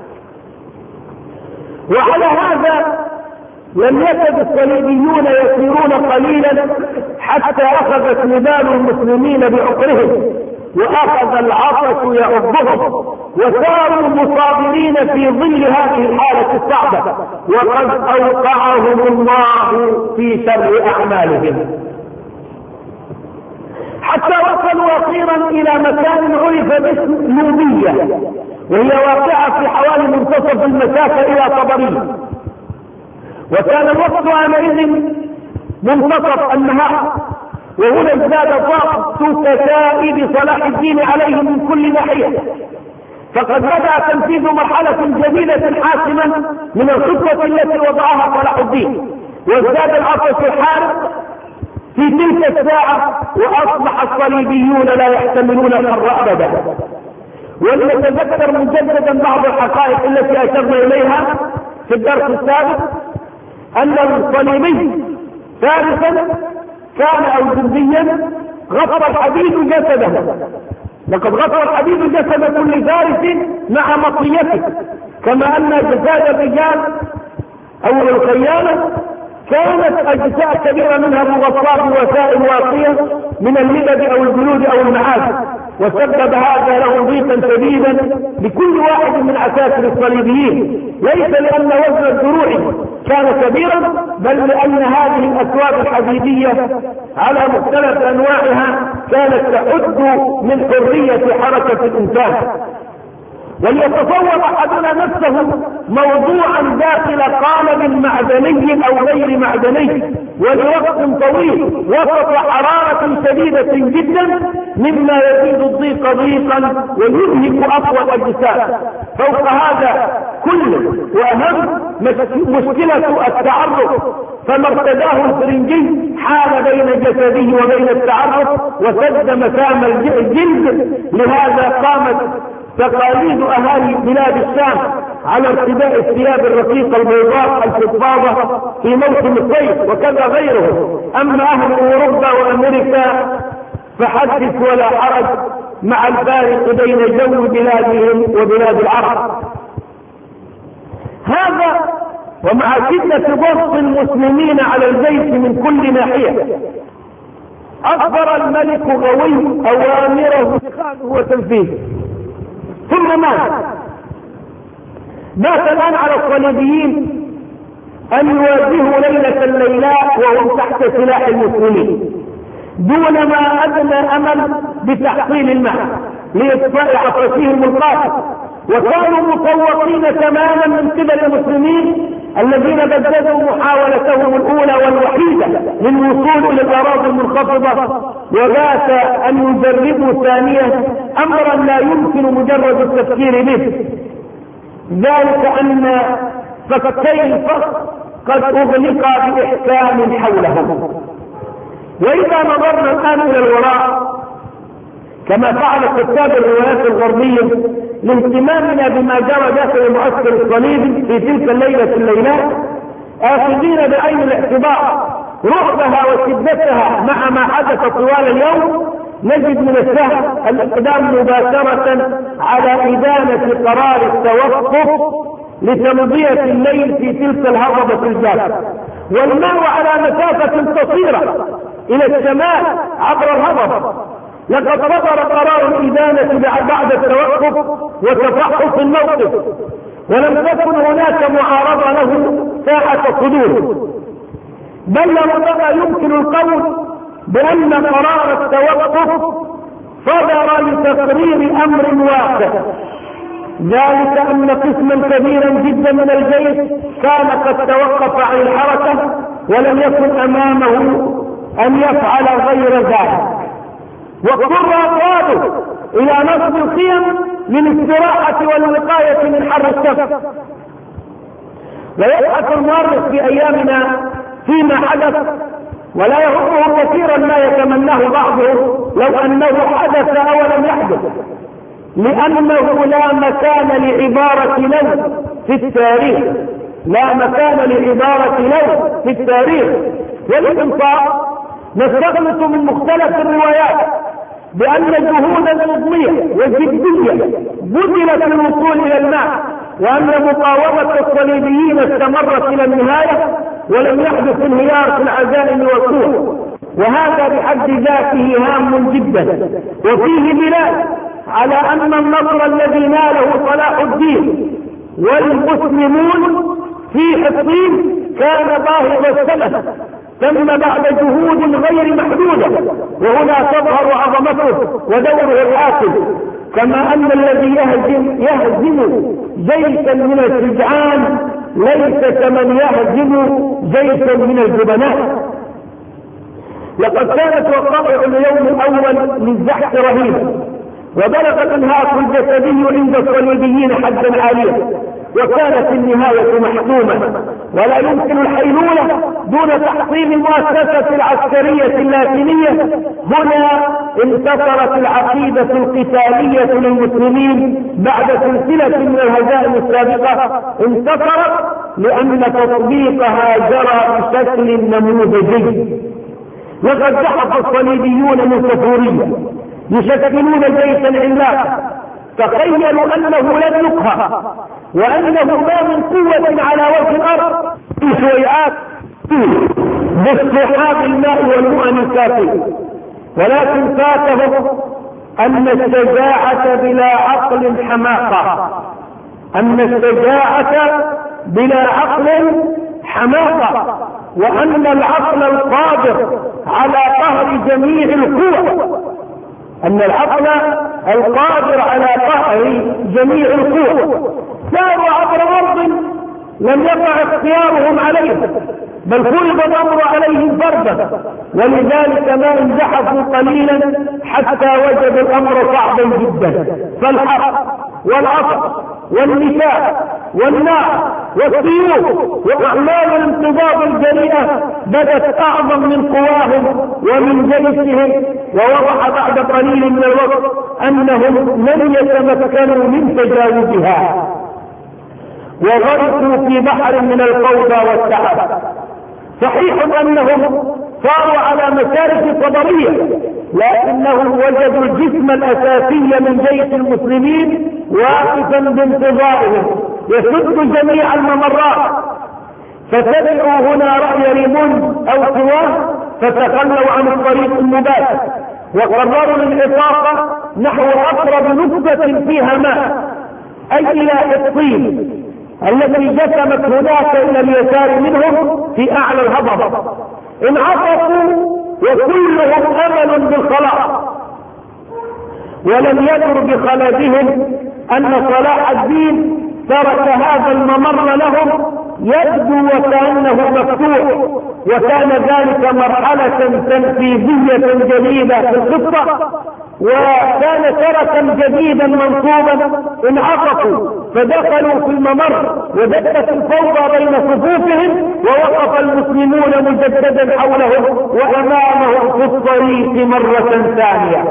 وعلى هذا لم يكد الصليبيون يسيرون قليلا حتى أخذت نبال المسلمين بعقرهم، وأخذ العطش يعضهم، وصاروا مصابرين في ظل هذه الحالة الصعبة، وقد أوقعهم الله في شر أعمالهم، حتى وصلوا أخيرا إلى مكان عرف باسم نوبية، وهي واقعة في حوالي منتصف المسافة إلى طبرية. وكان الوقت آنئذ منتصف النهار، وهنا ازداد ضغط كتائب صلاح الدين عليهم من كل ناحية، فقد بدأ تنفيذ مرحلة جديدة حاسمة من الخطوة التي وضعها صلاح الدين، وازداد العطش الحارق في تلك الساعة، وأصبح الصليبيون لا يحتملون الحر أبدا. ولنتذكر مجددا بعض الحقائق التي أشرنا إليها في الدرس السابق، أن الصليبي فارسا كان أو جنديا غطى الحديد جسده، لقد غطى الحديد جسد كل فارس مع مطيته، كما أن أجساد الرجال أو الخيانة كانت أجزاء كبيرة منها مغطاة بوسائل واقية من اللبد أو الجلود أو المعادن، وسبب هذا له ضيقا شدة شديدا لكل واحد من عساكر الصليبيين، ليس لأن وزن الدروع كان كبيرا، بل لأن هذه الأسواب الحديدية على مختلف أنواعها كانت تحد من حرية حركة الإنسان. وليتصور أحدنا نفسه موضوعا داخل قالب معدني أو غير معدني ولوقت طويل وسط حرارة شديدة جدا، مما يزيد الضيق ضيقا ويرهق أقوى الأجساد. فوق هذا كله وأهم مشكلة التعرف، فما ارتداه الفرنجي حال بين جسده وبين التعرف وسد مسام الجلد. لهذا قامت تقاليد أهالي بلاد الشام على ارتداء الثياب الرقيقة البيضاء الفضفاضة في موسم الصيف وكذا غيره. أما أهل أوروبا وأمريكا فحدث ولا حرج مع الفارق بين جو بلادهم وبلاد العرب. هذا ومع شدة ضغط المسلمين على الجيش من كل ناحية أصدر الملك غوي أوامره اتخاذه وتنفيذه، ثم مات الآن على الصليبيين أن يواجهوا ليلة الليلاء وهم تحت سلاح المسلمين دون ما أدنى أمل بتحصيل الماء لإطفاء عطشهم القاتل، وكانوا مطوقين تماما من قبل المسلمين الذين بددوا محاولتهم الأولى والوحيدة للوصول إلى الأراضي المنخفضة، وبات أن يجربوا ثانية أمرا لا يمكن مجرد التفكير به، ذلك أن فكي الفرق قد أغلقا بإحكام حولهم. وإذا نظرنا الآن إلى الوراء كما فعل كتاب الروايات الغربية لاهتمامنا بما جرى داخل المعسكر الصليبي في تلك الليلات، آخذين بعين الاعتبار رعبها وشدتها مع ما حدث طوال اليوم، نجد من السهل الاقدام مباشرة على إدانة قرار التوقف لتمضية الليل في تلك الهضبة الجافة، والماء على مسافة قصيرة إلى الشمال عبر الهضبة. لقد صدر قرار الإدانة بعد التوقف وتفحص الموقف، ولم تكن هناك معارضة له ساعة الصدور، بل ربما يمكن القول بأن قرار التوقف صدر لتقرير أمر واقع، ذلك أن قسما كبيرا جدا من الجيش كان قد توقف عن الحركة ولم يكن أمامه أن يفعل غير ذلك، واضطر أفراده إلى نصب الخيم للاستراحة والوقاية من حر الشمس. ويبحث المؤرخ في أيامنا فيما حدث ولا يهمه كثيرا ما يتمناه بعضهم لو أنه حدث أو لم يحدث، لأنه لا مكان لعبارة لو في التاريخ، لا مكان لعبارة لو في التاريخ. والإنصاف نستغلط من مختلف الروايات بأن الجهود المضنية والجدية بذلت للوصول إلى الماء، وأن مقاومة الصليبيين استمرت إلى النهاية ولم يحدث انهيار في العزائم والسور، وهذا بحد ذاته هام جدا وفيه دلالة على أن النصر الذي ناله صلاح الدين والمسلمون في حطين كان باهظ الثمن، تم بعد جهود غير محدودة، وهنا تظهر عظمته ودوره الحاكم، كما أن الذي يهزم جيشا من الشجعان ليس كمن يهزم جيشا من الجبناء. لقد كانت وقائع اليوم الأول للزحف رهيبة، وبلغ الانهاك الجسدي عند الصليبيين حدا عاليا، وكانت النهاية محتومة ولا يمكن الحيلولة دون تحطيم المؤسسة العسكرية اللاتينية. هنا انتصرت العقيدة القتالية للمسلمين بعد سلسلة من الهزائم السابقة، انتصرت لأن تطبيقها جرى بشكل نموذجي. لقد زحف الصليبيون من سفورية يشكلون جيشا عملاقا، تخيلوا أنه لن يقهر وأنه ما من قوة على وجه الأرض في شويعات باصطحاب الماء والمؤن الكافي، ولكن فاتهم أن الشجاعة بلا عقل حماقة، أن الشجاعة بلا عقل حماقة، وأن العقل القادر على قهر جميع القوى، أن العقل القادر على قهر جميع القوى. ساروا عبر أرض لم يقع اختيارهم عليه، بل فرض الأمر عليهم فردا، ولذلك ما انزحفوا قليلا حتى وجدوا الأمر صعبا جدا. فالحق والعصر والنساء والنار والسيوف وأعمال الانتضاض الجريئة بدت أعظم من قواهم ومن جيشهم، ووضح بعد قليل من الوقت أنهم لم يتمكنوا من تجاوزها، وغرقوا في بحر من الفوضى والتعب. صحيح أنهم صاروا على مسارح قدرية، لكنهم وجدوا الجسم الأساسي من جيش المسلمين واقفا بانتظارهم يسد جميع الممرات، فتبعوا هنا رأي ريمون أو سواه فتخلوا عن الطريق المباشر، وقرروا الانعطاف نحو أقرب نقطة فيها ماء، أي إلى الطين التي جسمت هناك إلى اليسار منهم في أعلى الهضبة. انعطفوا وكلهم أمل بالخلاص، ولم يدر بخلدهم أن صلاح الدين ترك هذا الممر لهم يبدو وكأنه مفتوح، وكان ذلك مرحلة تنفيذية جديدة في الخطة، وكان شركا جديدا منصوبا. انعطفوا فدخلوا في الممر ودكت الفوضى بين صفوفهم، ووقف المسلمون مجددا حولهم وامامهم في الطريق مرة ثانية.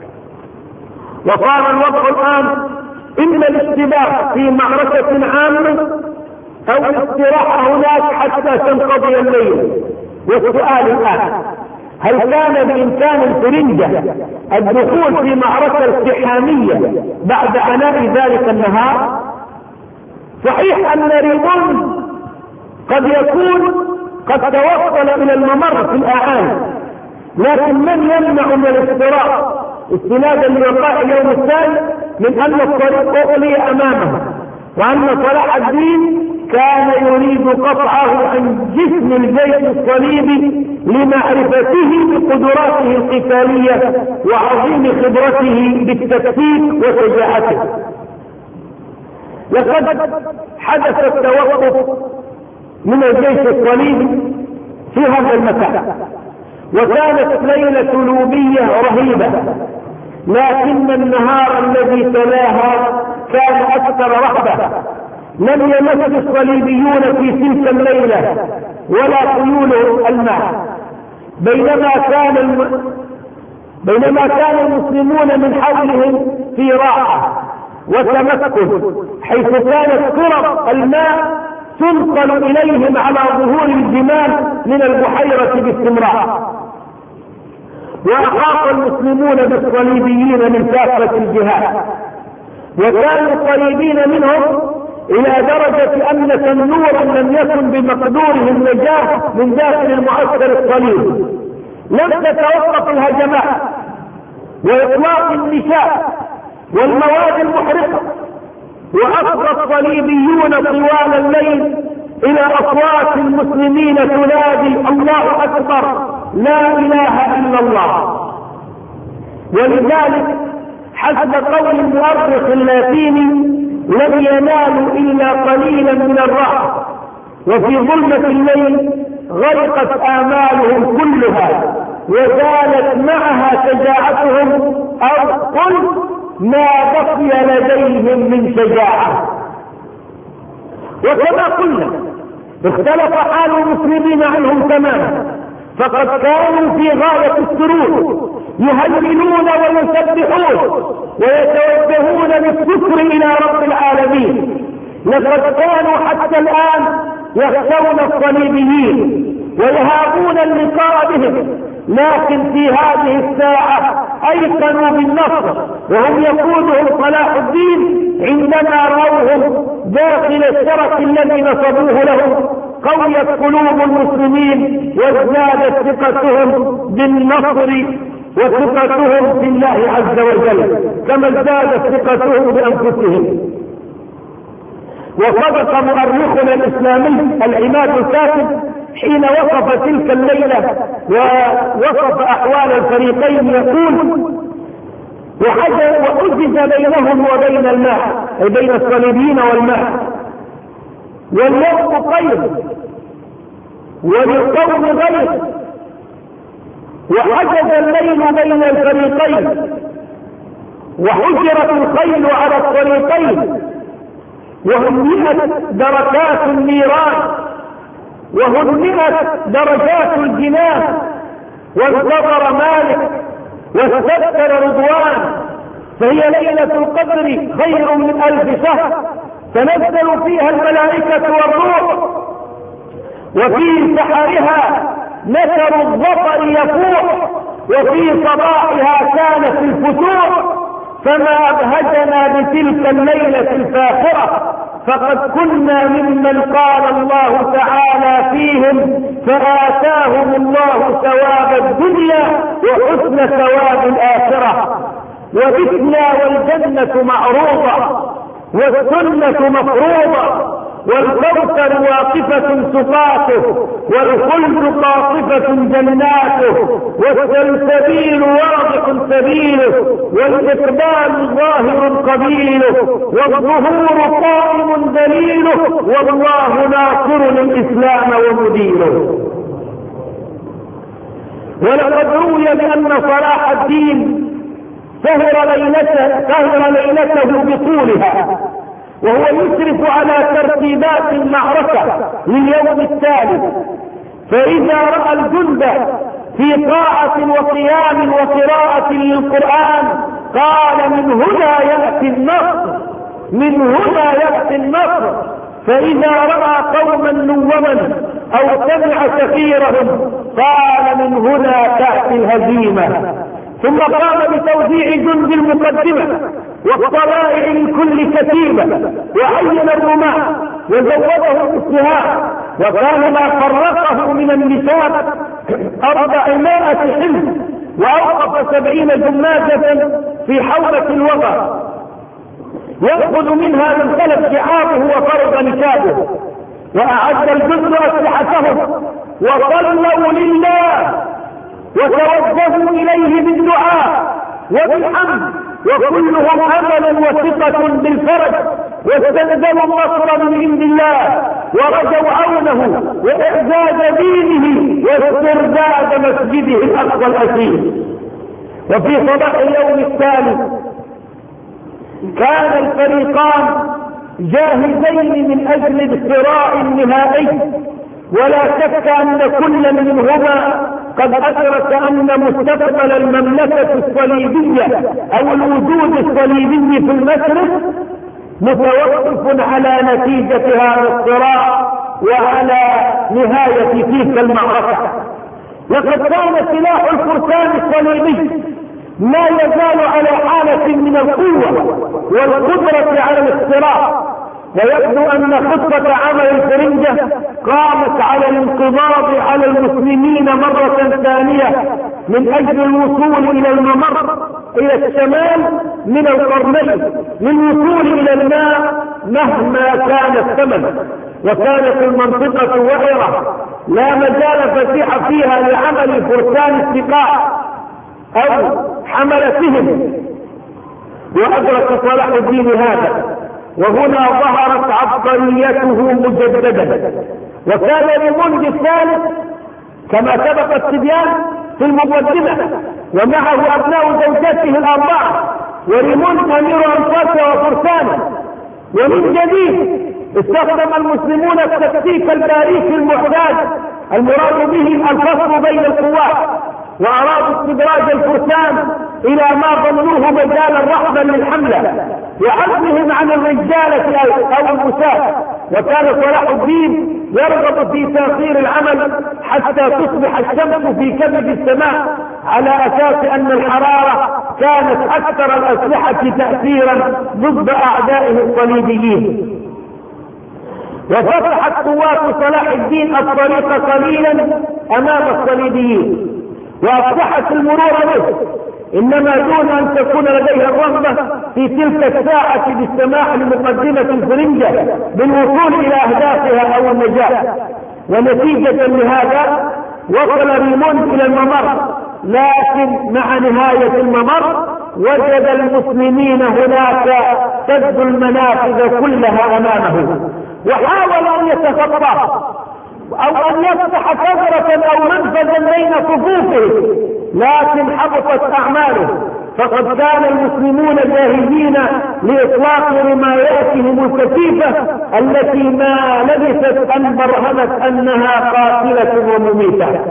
وصار الوضع الآن إما الاشتباك في معركة عامة أو الاستراحة هناك حتى تنقضي الليل. والسؤال الآن: هل كان بإمكان الفرنجة الدخول في معركة اقتحامية بعد عناء ذلك النهار؟ صحيح أن ريمون قد يكون قد توصل إلى الممر في الأعاني، لكن من يمنع من الاختراق استنادا لوقائع اليوم الثاني من أن الطريق أغلي أمامه، وأن صلاح الدين كان يريد قطعه عن جسم الجيش الصليبي لمعرفته بقدراته القتالية وعظيم خبرته بالتكتيك وشجاعته. لقد حدث التوقف من الجيش الصليبي في هذا المكان، وكانت ليلة لوبية رهيبة، لكن النهار الذي تلاها كان أكثر رهبة. لم يمس الصليبيون في تلك الليلة ولا خيولهم الماء، بينما كان المسلمون من حولهم في راحة وتمكن، حيث كانت كرة الماء تنقل إليهم على ظهور الجمال من البحيرة باستمرار. وأحاط المسلمون بالصليبيين من كافة الجهات، وكانوا قريبين منهم إلى درجة أن تنورا لم يكن بمقدورهم النجاة من داخل المعسكر الصليبي. لم تتوقف الهجمات وإطلاق النساء والمواد المحرقة، وأفضى الصليبيون طوال الليل إلى أصوات المسلمين تنادي: الله أكبر، لا إله إلا الله. ولذلك حسب قول المؤرخ اللاتيني لم ينالوا إلا قليلا من الراحة، وفي ظلمة الليل غرقت آمالهم كلها وزالت معها شجاعتهم، أو قل ما بقي لديهم من شجاعة. وكما قلنا اختلف حال المسلمين عنهم تماما، فقد كانوا في غاية السرور يهللون ويسبحون ويتوجهون بالشكر إلى رب العالمين. لقد كانوا حتى الآن يخشون الصليبيين ويهابون اللقاء بهم، لكن في هذه الساعة أيقنوا بالنصر، وهم يقودهم صلاح الدين عندما رأوهم داخل الشرف الذي نصبوه لهم. قويت قلوب المسلمين وازدادت ثقتهم بالنصر وثقتهم في الله عز وجل كما ازدادت ثقتهم بأنفسهم. وصدق مؤرخنا الإسلامي العماد الكاتب حين وصف تلك الليلة ووصف أحوال الفريقين يقول: وحجز بينهم وبين الماء، أي بين الصليبيين والماء، والوقت خير وللقوم غير، وحجز الليل بين الفريقين، وحجرت الخيل على الطريقين، وهنئت دركات النيران، وهنئت درجات الجنان، وانتظر مالك واستكثر رضوان، فهي ليلة القدر خير من 1000 شهر تنزل فيها الملائكة والروح، وفي سحرها نثر الظفر يفوح، وفي صباحها كانت الفتوح، فما أبهجنا بتلك الليلة الفاخرة، فقد كنا ممن قال الله تعالى فيهم: فآتاهم الله ثواب الدنيا وحسن ثواب الآخرة. وبتنا والجنة معروضة، والسنة مفروضة، والكوثر واقفة سقاته، والخلد قاطفة جناته، والسلسبيل واضح سبيله، والإقبال ظاهر قبيله، والظهور قائم دليله، والله ناصر الإسلام ومديره. ولقد روي بأن صلاح الدين سهر ليلته بطولها، وهو يشرف على ترتيبات المعركة لليوم التالي، فإذا رأى الجند في طاعة وقيام وقراءة للقرآن قال: من هنا يأتي النصر، من هنا يأتي النصر. فإذا رأى قوما نوما أو سمع سفيرهم قال: من هنا تأتي الهزيمة. ثم قام بتوزيع جند المقدمة والطلائع لكل كتيبة، وعين الرماة وزودهم السهام، وكان ما فرقه من النساء 400 حمل، وأوقف 70 جماجة في حومة الوغى يأخذ منها من خلف شعابه وفرض نشابه، وأعد الجند أسلحتهم وصلوا لله وتوجهوا إليه بالدعاء وبالحمد، وكلهم أمل وثقة بالفرج، واستنزلوا النصر من عند الله، ورجوا عونه وإعزاز دينه واسترداد مسجده الأقصى الأصيل. وفي صباح اليوم الثالث كان الفريقان جاهزين من أجل الصراع النهائي، ولا شك أن كل منهما قد أدرك أن مستقبل المملكة الصليبية أو الوجود الصليبي في المشرق متوقف على نتيجة هذا الصراع وعلى نهاية تلك المعركة. لقد كان سلاح الفرسان الصليبي ما يزال على حالة من القوة والقدرة على الاختراق، ويبدو أن خطة عمل الفرنجة قامت على الانقضاض على المسلمين مرة ثانية من أجل الوصول إلى الممر إلى الشمال من القرنين للوصول إلى الماء مهما كان الثمن. وكانت المنطقة وعرة لا مجال فسيح فيها لعمل فرسان الثقاء أو حملتهم، وأدرك صلاح الدين هذا، وهنا ظهرت عبقريته مجددا. وكان ريموند الثالث كما سبق التبيان في المقدمة، ومعه أبناء زوجته الأربعة، وريموند أمير أنفاسه وفرسانه. ومن جديد استخدم المسلمون التكتيك الباريسي المحداد المراد به الفصل بين القوات، وأرادوا استدراج الفرسان إلى ما ظنوه مجالا رحبا للحملة وعزمهم عن الرجالة أو المساة. وكان صلاح الدين يرغب في تأخير العمل حتى تصبح الشمس في كبد السماء، على أساس أن الحرارة كانت أكثر الأسلحة تأثيرا ضد أعدائه الصليبيين. وفتحت قوات صلاح الدين الطريق قليلا أمام الصليبيين، وأصبحت المرور به، إنما دون أن تكون لديها الرغبة في تلك الساعة بالسماح لمقدمة الفرنجة بالوصول إلى أهدافها أو النجاة. ونتيجة لهذا وصل ريموند إلى الممر، لكن مع نهاية الممر وجد المسلمين هناك سد المنافذ كلها أمامه، وحاول أن يتخطى أو أن يفتح ثغرة أو منفذا بين صفوفه، لكن حبطت أعماله، فقد كان المسلمون جاهزين لإطلاق رماياتهم الكثيفة التي ما لبثت أن برهنت أنها قاتلة ومميتة.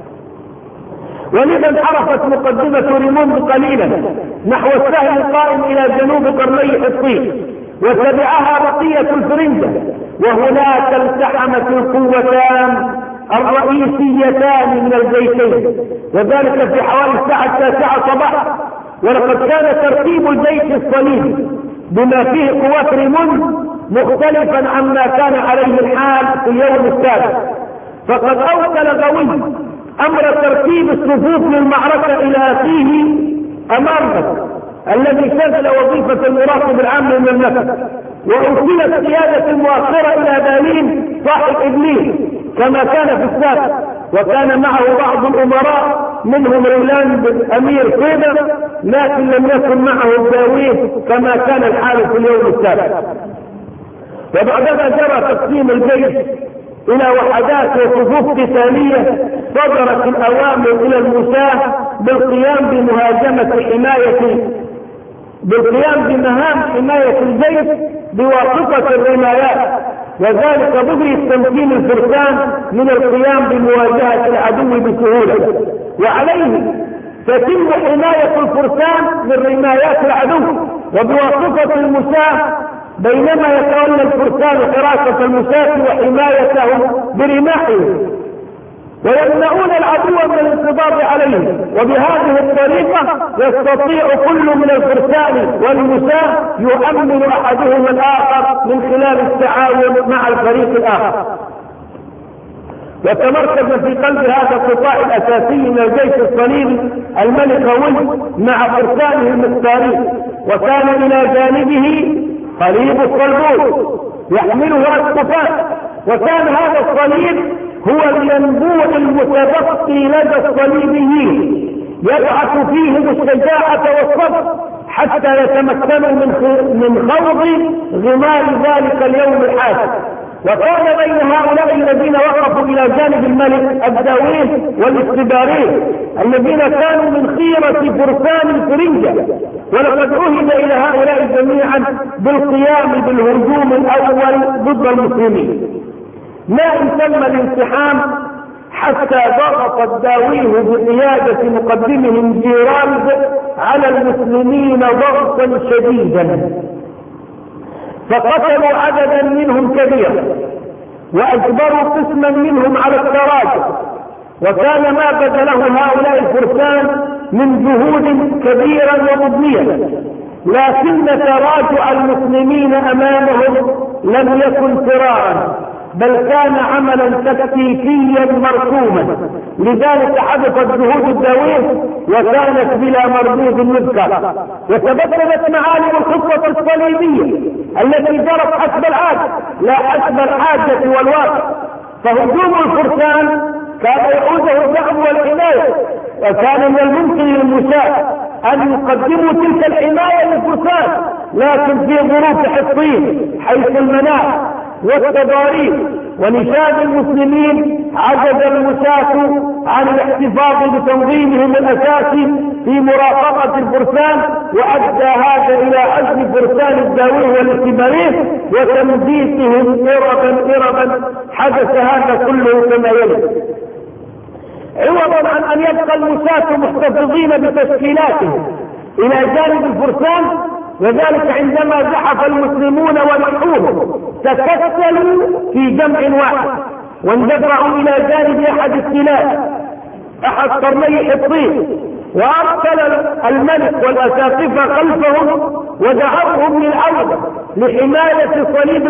ولذا انحرفت مقدمة ريموند قليلا نحو السهل القائم إلى جنوب قرني حطين، وتبعها بقية الفرنجة، وهناك التحمت القوتان الرئيسيتان من الجيشين، وذلك في حوالي الساعة 9 صباحا. ولقد كان ترتيب الجيش الصليبي بما فيه قوات ريموند مختلفا عما كان عليه الحال في اليوم السابق، فقد أوكل غوي أمر ترتيب الصفوف للمعركة إلى أخيه أمارنس الذي شغل وظيفة المراقب العام للمملكة، وأوكلت قيادة المؤخرة إلى بالين صاحب إبليس كما كان في السابق، وكان معه بعض الأمراء منهم رولاند أمير فيبر، لكن لم يكن معه داويد كما كان الحال في اليوم السابق. وبعدما جرى تقسيم الجيش إلى وحدات وصفوف قتالية، صدرت الأوامر إلى المساة بالقيام بمهام حماية الجيش بواسطة الرمايات، وذلك بغي تمكين الفرسان من القيام بمواجهة العدو بسهولة. وعليه تتم حماية الفرسان من رمايات العدو وبواسطة المساة، بينما يتولى الفرسان حراسة المساة وحمايته برماحهم، ويمنعون العدو من الانقضاض عليه. وبهذه الطريقة يستطيع كل من الفرسان والمساة يؤمن أحدهم الآخر من خلال التعاون مع الفريق الآخر. وتمركز في قلب هذا القطاع الأساسي من الجيش الصليبي الملك غوي مع فرسانه المختارين، وكان إلى جانبه صليب الصلبوت يحمله أسقفان، وكان هذا الصليب هو الينبوع المتبقي لدى الصليبيين يبعث فيهم الشجاعة والصبر حتى يتمكنوا من خوض غمار ذلك اليوم الحاسم. وكان بين هؤلاء الذين وقفوا إلى جانب الملك الداوين والاستبارين الذين كانوا من خيرة فرسان الفرنجة، ولقد عهد إلى هؤلاء جميعا بالقيام بالهجوم الأول ضد المسلمين. ما إن تم الانسحاب حتى ضغط الداويه بقيادة مقدمهم جيرالد على المسلمين ضغطا شديدا، فقتلوا عددا منهم كبيرا وأجبروا قسما منهم على التراجع. وكان ما بذله هؤلاء الفرسان من جهود كبيرا ومضنية، لكن تراجع المسلمين أمامهم لم يكن فرارا، بل كان عملا تكتيكيا مرسوما. لذلك حدثت جهود الداويه وكانت بلا مردود يذكر، وتبدلت معالم الخطة الصليبية التي جرت حسب العادة لا حسب الحاجة والواقع. فهجوم الفرسان كان يعوده الدعم والحماية، وكان من الممكن للمساة أن يقدموا تلك الحماية للفرسان، لكن في ظروف حصين حيث المناخ والتضاريس ونشاز المسلمين عجز المساة عن الاحتفاظ بتنظيمهم الأساسي في مرافقة الفرسان، وأدى هذا إلى عزل فرسان الداويه والاستباريه وتمديدهم إربا. حدث هذا كله كما يلي. عوضا عن أن يبقى المساة محتفظين بتشكيلاتهم إلى جانب الفرسان، وذلك عندما زحف المسلمون ونحوهم تكتلوا في جمع واحد واندفعوا إلى جانب أحد قرني حطين، وأرسل الملك والأساقفة خلفهم ودعوهم للعودة لحماية صليب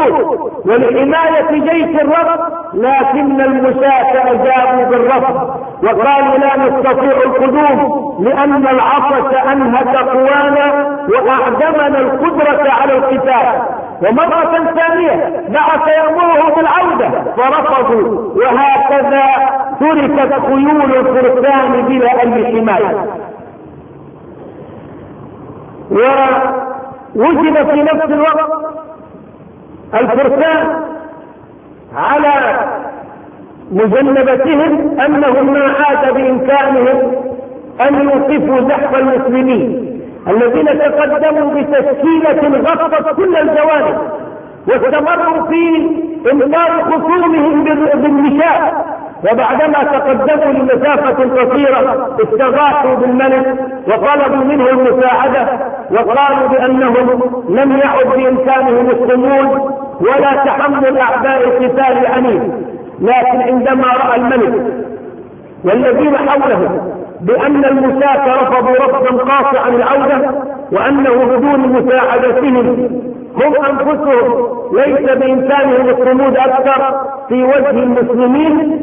الصلبوت ولحماية جيش الرفض، لكن المساة أجابوا بالرفض وقالوا لا نستطيع القدوم لأن العطش أنهك قوانا وأعدمنا القدرة على القتال. ومرة ثانية بعث يأمره بالعودة فرفضوا، وهكذا تركت خيول الفرسان بلا أي حماية. ووجد في نفس الوقت الفرسان على مجنبتهم أنهم ما عاد بإمكانهم أن يوقفوا زحف المسلمين الذين تقدموا بتشكيلة غطت كل الجوانب، واستمروا في إمطار خصومهم بالمشاة، وبعدما تقدموا لمسافة قصيرة استغاثوا بالملك وطلبوا منه المساعدة، وقالوا بأنهم لم يعد بإمكانهم الصمود ولا تحمل أعداء القتال العنيف. لكن عندما رأى الملك والذين حوله بأن المشاة رفضوا رفضا قاطعا العودة، وأنه بدون مساعدتهم هم أنفسهم ليس بإمكانهم الصمود أكثر في وجه المسلمين،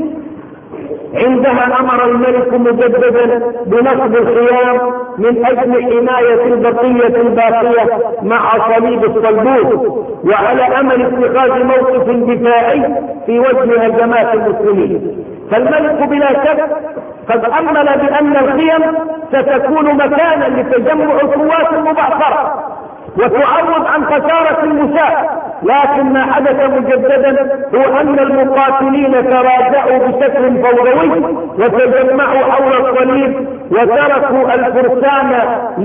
عندها أمر الملك مجددا بنصب الخيام من أجل حماية البقية الباقية مع صليب الصلبوت، وعلى أمل اتخاذ موقف دفاعي في وجه هجمات المسلمين. فالملك بلا شك قد أمل بأن الخيم ستكون مكانا لتجمع القوات المبعثرة وتعوض عن خسارة المشاة، لكن ما حدث مجددا هو أن المقاتلين تراجعوا بشكل فوري وتجمعوا حول الصليب وتركوا الفرسان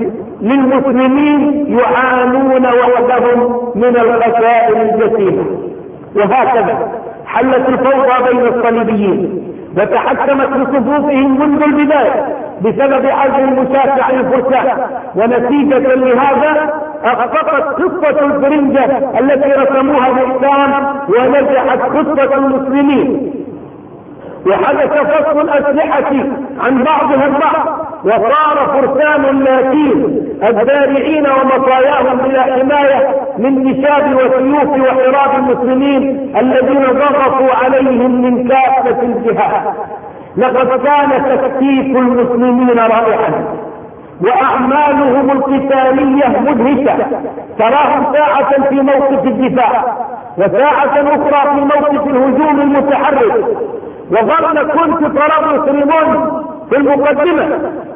للمسلمين يعانون وحدهم من الخسائر الجسيمة. وهكذا حلت الفوضى بين الصليبيين وتحكمت بصفوفهم منذ البداية بسبب عزل المشاة عن الفرسان، ونتيجة لهذا أخطأت قصة الفرنجة التي رسموها الإسلام ونجحت قصة المسلمين، وحدث فصل الأسلحة عن بعضها البعض، وصار فرسان اللاتين الدارعين ومطاياهم بلا حماية من نشاب وسيوف وحراب المسلمين الذين ضغطوا عليهم من كافة الجهات. لقد كان تكتيف المسلمين رائعا وأعمالهم القتالية مدهشة، تراهم ساعة في موقف الدفاع وساعة أخرى في موقف الهجوم المتحرك. وظل كنت طرابلس ريمون في المقدمة،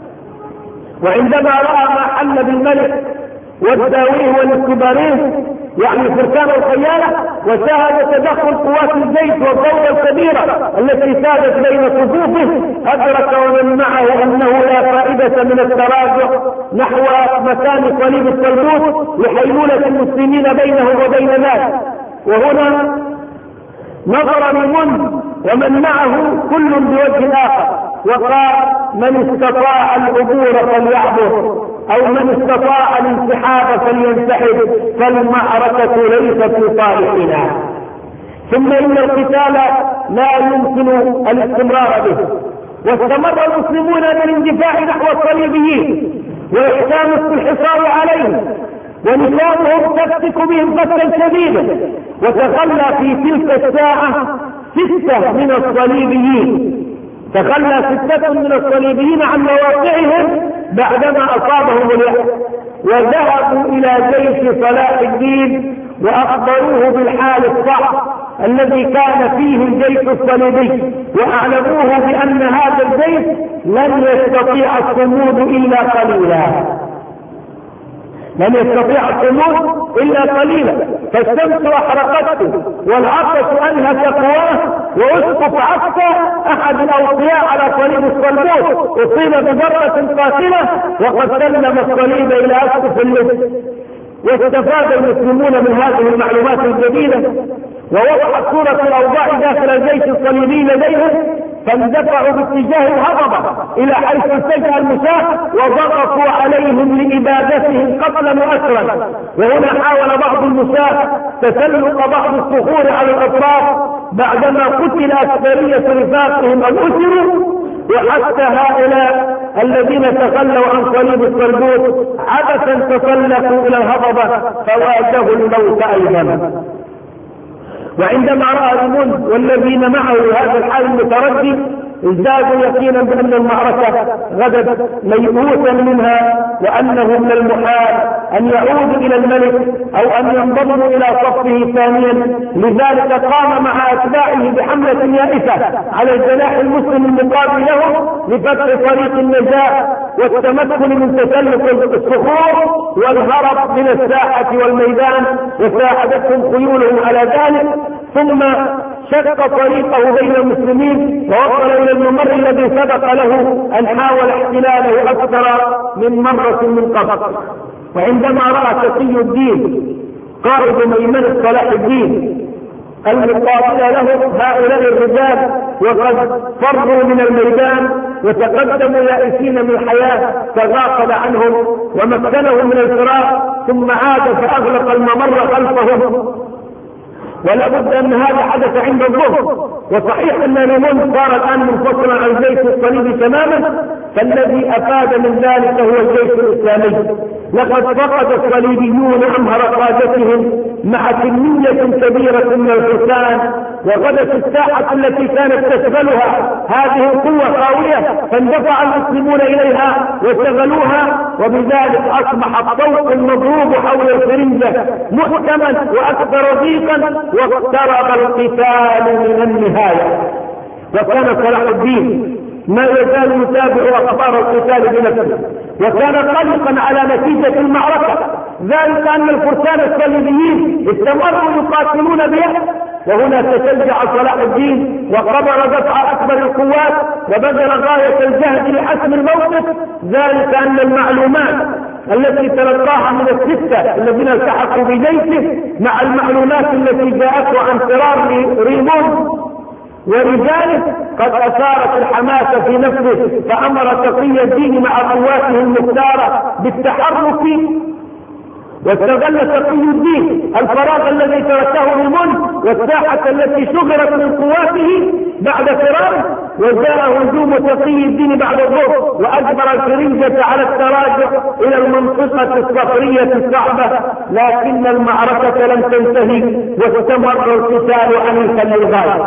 وعندما رأى ما حل بالملك والداويه والاستبارين يعني فرسان الخيالة وشاهد تدخل قوات الجيش والدولة الكبيرة التي سادت بين صفوفه، أدرك ومن معه أنه لا فائدة من التراجع نحو مكان صليب الصلبوت لحيلولة المسلمين بينه وبين ذلك. وهنا نظر ريمون ومن معه كل بوجه آخر وقال: من استطاع العبور فليعبر، أو من استطاع الانسحاب فلينسحب، فالمعركة ليست في صالحنا. ثم إن القتال لا يمكن الاستمرار به، واستمر المسلمون بالاندفاع نحو الصليبيين وإحكام الحصار عليهم، ونساؤهم تفتك بهم قتلا شديدا. وتخلى في تلك الساعة 6 من الصليبيين، تخلى 6 من الصليبيين عن مواقعهم بعدما أصابهم اليأس، وذهبوا إلى جيش صلاح الدين وأخبروه بالحال الصعب الذي كان فيه الجيش الصليبي، وأعلموه بأن هذا الجيش لن يستطيع الصمود إلا قليلا، لن يستطيع الصمود إلا قليلا. فالشمس أحرقته والعطش أنهك قواه، وأسقف عسكر أحد الأوصياء على صليب الصلبوت أصيب بضربة قاتلة وقد سلم الصليب إلى أسقف اللبس. واستفاد المسلمون من هذه المعلومات الجديدة ووضحت صورة الأوضاع داخل الجيش الصليبي لديهم، فاندفعوا باتجاه الهضبة إلى حيث التجأ المشاة وضغطوا عليهم لإبادتهم قتلا وأسرا. وهنا حاول بعض المشاة تسلق بعض الصخور على الأطراف بعدما قتل أكثرية رفاقهم أو أسروا، وحتى هؤلاء الذين تخلوا عن صليب الصلبوت عبثا تسلقوا إلى الهضبة فواجهوا الموت أيضا. وعندما رأى ريمون والذين معه هذا الحال المتردد ازدادوا يقينا بأن المعركة غدت ميؤوسا منها، وأنه من المحال أن يعودوا إلى الملك أو أن ينضموا إلى صفه ثانيا. لذلك قام مع أتباعه بحملة يائسة على الجناح المسلم المقابل له لفتح طريق النجاة والتمكن من تسلق الصخور والهرب من الساحة والميدان، وساعدتهم خيولهم على ذلك. ثم شق طريقه بين المسلمين ووصل إلى الممر الذي سبق له أن حاول احتلاله أكثر من مرة من قبل. وعندما رأى تقي الدين قائد ميمنة صلاح الدين المقابل له هؤلاء الرجال وقد فروا من الميدان وتقدموا يائسين من الحياة، تغافل عنهم ومكنهم من الفراق، ثم عاد فأغلق الممر خلفهم. ولا بد أن هذا حدث عند الظهر. وصحيح أن ليمون صار الآن منفصلا عن الجيش الصليبي تماما، فالذي أفاد من ذلك هو الجيش الإسلامي. لقد فقد الصليبيون أمهر قادتهم مع كمية كبيرة من الفرسان، وغدت الساحة التي كانت تشغلها هذه القوة خاوية، فاندفع المسلمون إليها وشغلوها، وبذلك أصبح الطوق المضروب حول الفرنجة محكما وأكثر ضيقا، واقترب القتال من النهاية. وكان صلاح الدين ما يزال يتابع أخبار القتال بنفسه، وكان قلقا على نتيجة المعركة، ذلك أن الفرسان الصليبيين استمروا يقاتلون بيأس. وهنا تشجع صلاح الدين وقبل دفع أكبر القوات وبذل غاية الجهد لحسم الموقف، ذلك أن المعلومات التي تلقاها من الستة الذين التحقوا بجيشه مع المعلومات التي جاءته عن فرار ريمون ورجاله قد أثارت الحماس في نفسه، فأمر تقي الدين مع قواته المختارة بالتحرك، واستغل تقي الدين الفراغ الذي تركه ريمون والساحة التي شغلت من قواته بعد فراره، وجاء هجوم تقي الدين بعد الظهر وأجبر الفرنجة على التراجع إلى المنطقة الصخرية الصعبة. لكن المعركة لم تنتهي واستمر القتال عنيفا للغاية.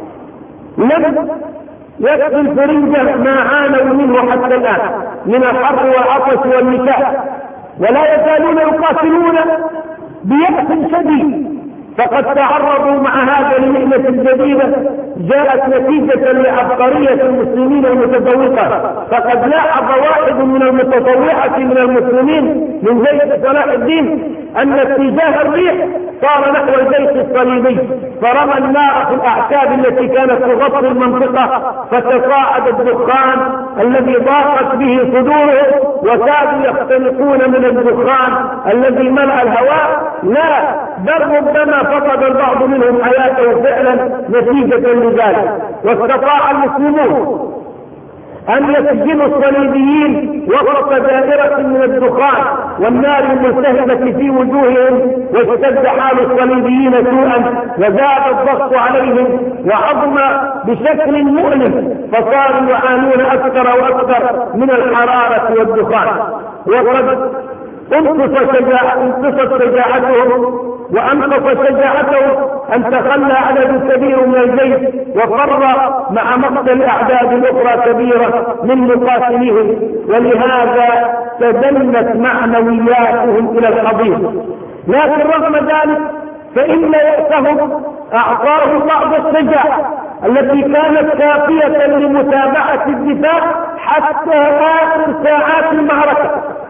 لم يكفي الفرنجة ما عانوا منه حتى الآن من الحر والعطش والنكاح، ولا يزالون يقاتلون بيأس شديد، فقد تعرضوا مع هذا لمهنة جديدة جاءت نتيجة لعبقرية المسلمين المتفوقة. فقد لاحظ واحد من المتطوعة من المسلمين من جيش صلاح الدين أن اتجاه الريح صار نحو الجيش الصليبي، فرمى النار في الأعشاب التي كانت تغطي المنطقة، فتصاعد الدخان الذي ضاقت به صدورهم، وكادوا يختنقون من الدخان الذي ملأ الهواء. لا بل ربما فقد البعض منهم حياته فعلا نتيجة لذلك. واستطاع المسلمون أن يسجنوا الصليبيين وسط دائرة من الدخان والنار الملتهبة في وجوههم، واشتد حال الصليبيين سوءا وزاد الضغط عليهم وعظم بشكل مؤلم، فصاروا يعانون أكثر وأكثر من الحرارة والدخان. وقد انقصت شجاعتهم وأنقص شجاعتهم أن تخلى عدد كبير من الجيش وفر مع مقتل أعداد أخرى كبيرة من مقاتليهم، ولهذا تدنت معنوياتهم إلى الحضيض. لكن رغم ذلك فإن يأسهم أعطاه بعض الشجاعة التي كانت كافية لمتابعة الدفاع حتى آخر ساعات المعركة.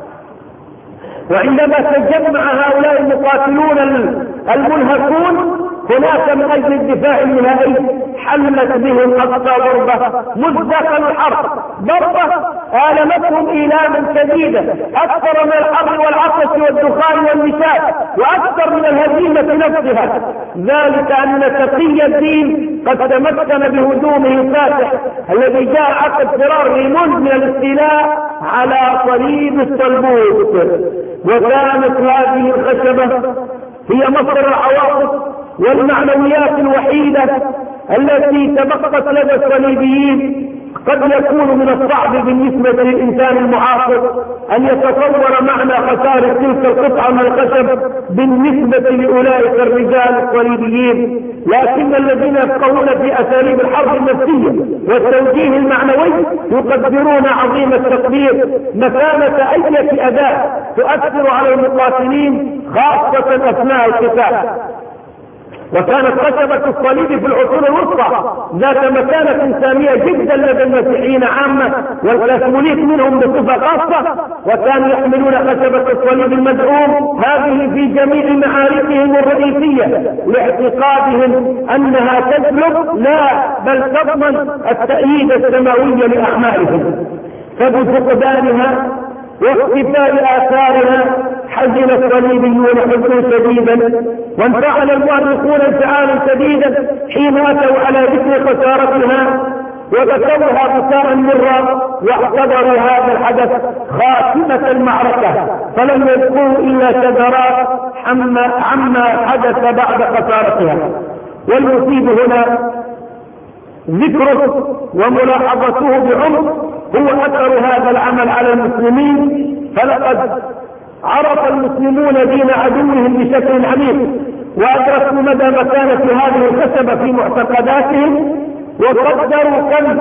وعندما تجمع هؤلاء المقاتلون المنهكون هناك من أجل الدفاع النهائي حلت بهم أقصى ضربة مزدقا الحرب، ضربة آلمتهم إيلاما شديدا أكثر من الحر والعطش والدخان والنشاط وأكثر من الهزيمة نفسها، ذلك أن تقي الدين قد تمكن بهجومه الفاتح الذي جاء عقب فرار ريمون من الاستيلاء على صليب الصلبوت. وكانت هذه الخشبة هي مصدر العواطف والمعنويات الوحيدة التي تبقت لدى الصليبيين قد يكون من الصعب بالنسبة للإنسان المعاصر أن يتصور معنى خسارة تلك القطعة من الخشب بالنسبة لأولئك الرجال الصليبيين، لكن الذين يفقهون في أساليب الحرب النفسية والتوجيه المعنوي يقدرون عظيم التقدير مكانة أي أداة تؤثر على المقاتلين خاصة أثناء القتال. وكانت خشبة الصليب في العصور الوسطى ذات مكانة سامية جدا لدى المسيحيين عامة والكاثوليك منهم بصفة خاصة، وكانوا يحملون خشبة الصليب المدعوم هذه في جميع معاركهم الرئيسية لاعتقادهم أنها تسلب لا بل تضمن التأييد السماوي لأعمالهم. فبفقدانها واختفاء آثارها حزن الصليبيون حزنا شديدا، وانفعل المؤرخون انفعالا شديدا حين أتوا على ذكر خسارتها وبكوها بكاء مرا، واعتبروا هذا الحدث خاتمة المعركة، فلم يذكروا إلا شذرات عما حدث بعد خسارتها. والمفيد هنا ذكره وملاحظته بعمق هو أثر هذا العمل على المسلمين، فلقد عرف المسلمون دين عدوهم بشكل عميق، وأدركوا مدى مكانة هذه الخشبة في معتقداتهم، وقدروا كم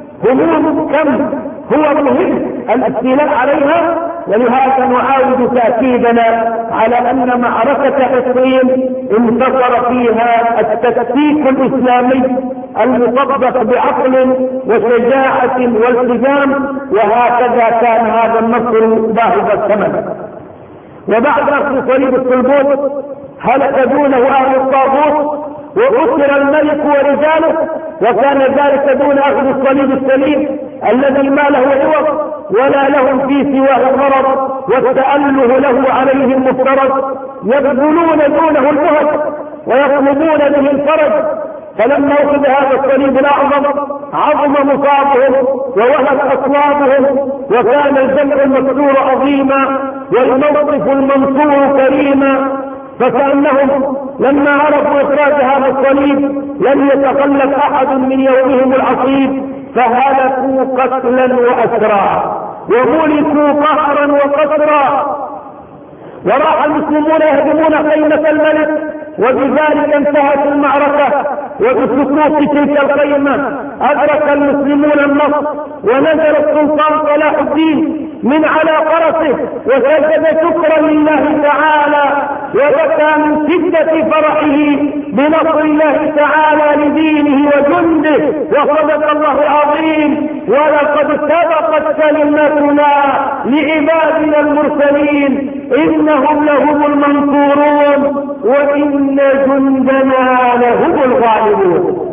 هو مهم الاستيلاء عليها. ولهذا نعاود تأكيدنا على أن معركة حطين انتصر فيها التكتيك الإسلامي المطبق بعقل وشجاعة والتزام، وهكذا كان هذا النصر باهظ الثمن. وبعد أخذ صليب الصلبوت هلك دونه أهل الطاغوت وأسر الملك ورجاله، وكان ذلك دون أخذ الصليب السليم الذي ما له عوض ولا لهم في سواه الغرض، والتأله له عليهم مفترض، يبذلون دونه الجهد ويطلبون به الفرج. فلما أخذ هذا الصليب الأعظم عظم مصابهم ووهت أصوابهم، وكان الجمع المكسور عظيما والموقف المنصور كريما، فكأنهم لما عرفوا إخراج هذا الصليب لم يتخلف أحد من يومهم العصيب، فهلكوا قتلا وأسرا وملكوا قهرا وقسرا. وراح المسلمون يهدمون خيمة الملك، وبذلك انتهت المعركة. وبسقوط تلك الخيمة أدرك المسلمون النصر، ونزل السلطان صلاح الدين من على فرسه وسجد شكرا لله تعالى، وبكى من شدة فرحه بنصر الله تعالى لدينه وجنده، وصدق الله العظيم: ولقد سبقت كلمتنا لعبادنا المرسلين إنهم لهم المنصورون وإن جندنا لهم الغالبون.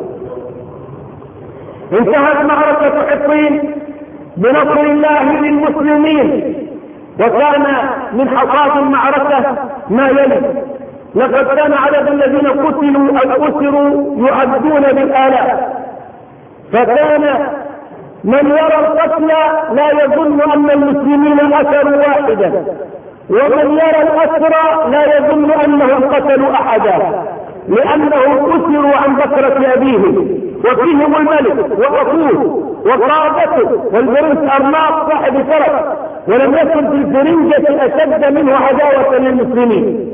انتهت معركة حطين بنصر الله للمسلمين، وكان من حصاد المعركة ما يلي: لقد كان عدد الذين قتلوا أو أسروا يعدون بالآلاف، فكان من يرى القتل لا يظن أن المسلمين قتلوا واحدا، ومن يرى الأسرى لا يظن أنهم قتلوا أحدا، لأنهم أسروا عن بكرة أبيهم، وفيهم الملك وأخوه وقادته والبرنس أرناط صاحب فرس، ولم يكن في الفرنجة أشد منه عداوة للمسلمين.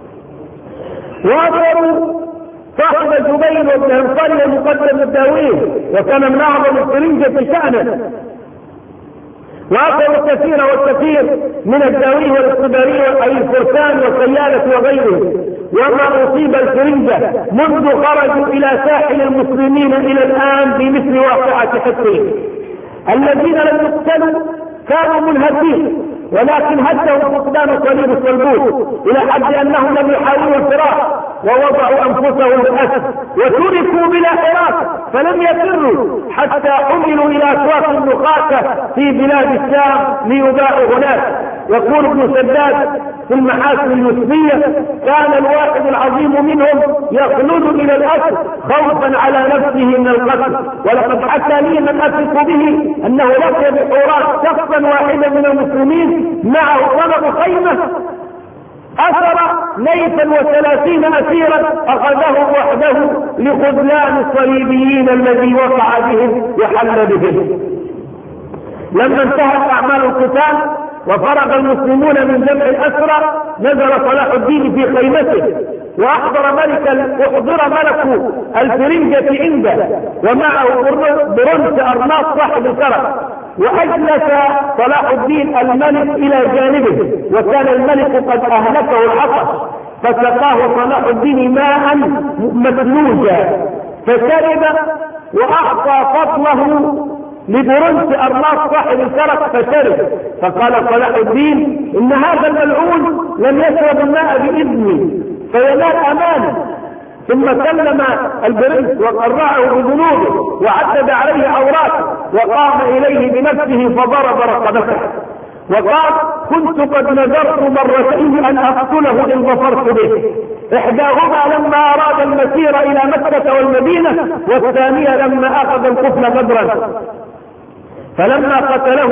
وأثروا صاحب جبير بن هنصل المقدم الداويه، وكان من أعظم الفرنجة شأنا، وأثروا الكثير والكثير من الداويه والاختبارية أي الفرسان والسيالة وغيره. وما أصيب الفرنجة منذ خرجوا إلى ساحل المسلمين إلى الآن بمثل واقعة حطين. الذين لم يقتلوا كانوا منهزين، ولكن هدهم فقدان صليب الصلبوت إلى حد أنهم لم يحاولوا الفرار ووضعوا أنفسهم بالأسر وتركوا بلا حراك، فلم يفروا حتى حملوا إلى أسواق النخاسة في بلاد الشام ليباعوا هناك. يقول ابن سداد في المحاسن اليوسفية: كان الواحد العظيم منهم يخلد إلى الأسر خوفا على نفسه من القتل. ولقد حكى لي من أثق به أنه لقي بحورات شخصا واحدا من المسلمين معه طلب خيمة أسر نيفا 30 أسيرا أخذه وحده لخذلان الصليبيين الذي وقع بهم وحل بهم. لما انتهت أعمال القتال وفرغ المسلمون من جمع الأسرى نزل صلاح الدين في خيمته وأحضر ملك الفرنجة عنده ومعه برنس أرناط صاحب الكرم، وأجلس صلاح الدين الملك إلى جانبه، وكان الملك قد أهلكه العطش فسقاه صلاح الدين ماء مسلوجا فشرب وأعطى فضله لبرنس أرناط صاحب الكرم فشرب. فقال صلاح الدين إن هذا الملعون لم يشرب الماء بإذني فينال أمانه. ثم سلم البرنس وقرعه بذنوبه وعدد عليه عوراته وقام إليه بنفسه فضرب رقبته وقال كنت قد نذرت مرتين أن أقتله إن ظفرت به، إحداهما لما أراد المسير إلى مكة والمدينة، والثانية لما أخذ القفل بدرا. فلما قتله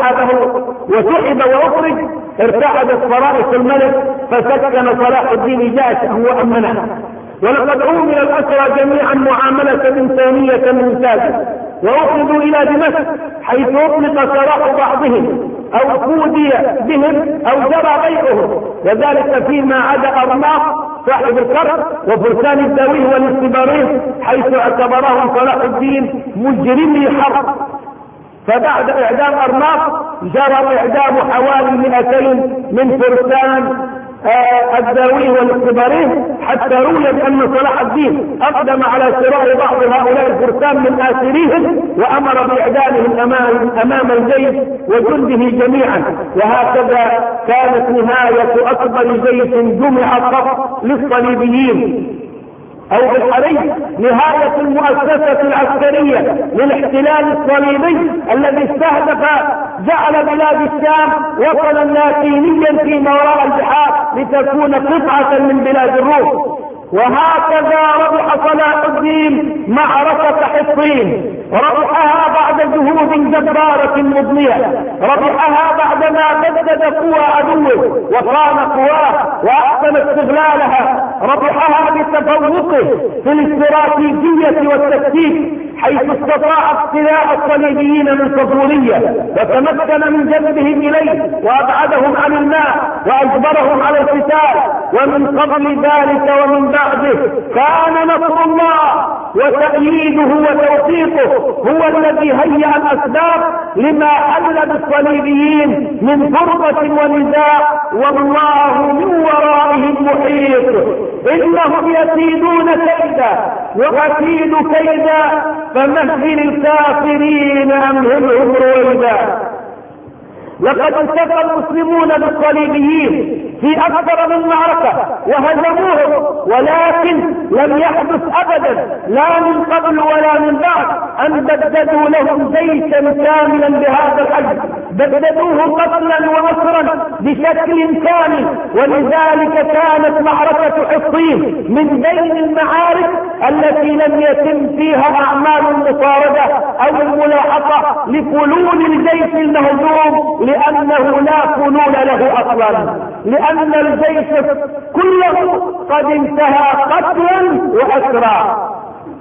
وسحب وأخرج ارتعدت فرائص الملك فسكن صلاح الدين جأشه وأمنه. ولقد عومل الأسرى جميعا معاملة إنسانية ممتازة وأخذوا إلى دمشق حيث أطلق سراح بعضهم أو فودي بهم أو جرى بيعهم، وذلك فيما عدا أرناط صاحب الكرم وفرسان الداويه والاستبارين حيث اعتبرهم صلاح الدين مجرمي حرب. فبعد إعدام أرناط جرى إعدام حوالي 200 من فرسان الداويه والاختبارين، حتى روي بأن صلاح الدين أقدم على شراء بعض هؤلاء الفرسان من آسريهم وأمر بإعدامهم أمام الجيش وجنده جميعا. وهكذا كانت نهاية أكبر جيش جمع قط للصليبيين، أو بالحري نهاية المؤسسة العسكرية للاحتلال الصليبي الذي استهدف جعل بلاد الشام وطنا لاتينيا فيما وراء البحار لتكون قطعة من بلاد الروم. وهكذا ربح صلاح الدين معركة حطين، ربحها بعد جهود جبارة مضنية، ربحها بعدما بدد قوى عدوه وقام قواه وأحسن استغلالها، ربحها بتفوقه في الاستراتيجية والتكتيك حيث استطاع ابتلاء الصليبيين من صفورية وتمكن من جذبهم إليه وأبعدهم عن الماء وأجبرهم على القتال. ومن قبل ذلك ومن بعده كان نصر الله وتأييده وتوفيقه هو الذي هيأ الأسباب لما حل بالصليبيين من فرقة ونزاع، والله من ورائهم محيط. إنهم يكيدون كيدا وأكيد كيدا فمهل الكافرين أمهلهم رويدا. لقد التقى المسلمون بالصليبيين في أكثر من معركة وهزموهم، ولكن لم يحدث أبدا لا من قبل ولا من بعد أن بددوا لهم جيشا كاملا بهذا الحجم، بددوه قتلا وأسرا بشكل كامل. ولذلك كانت معركة حطين من بين المعارك التي لم يتم فيها أعمال المطاردة أو الملاحقة لفلول الجيش المهزوم، لأنه لا فلول له أصلا، لأن الجيش كله قد انتهى قتلا وأسرا.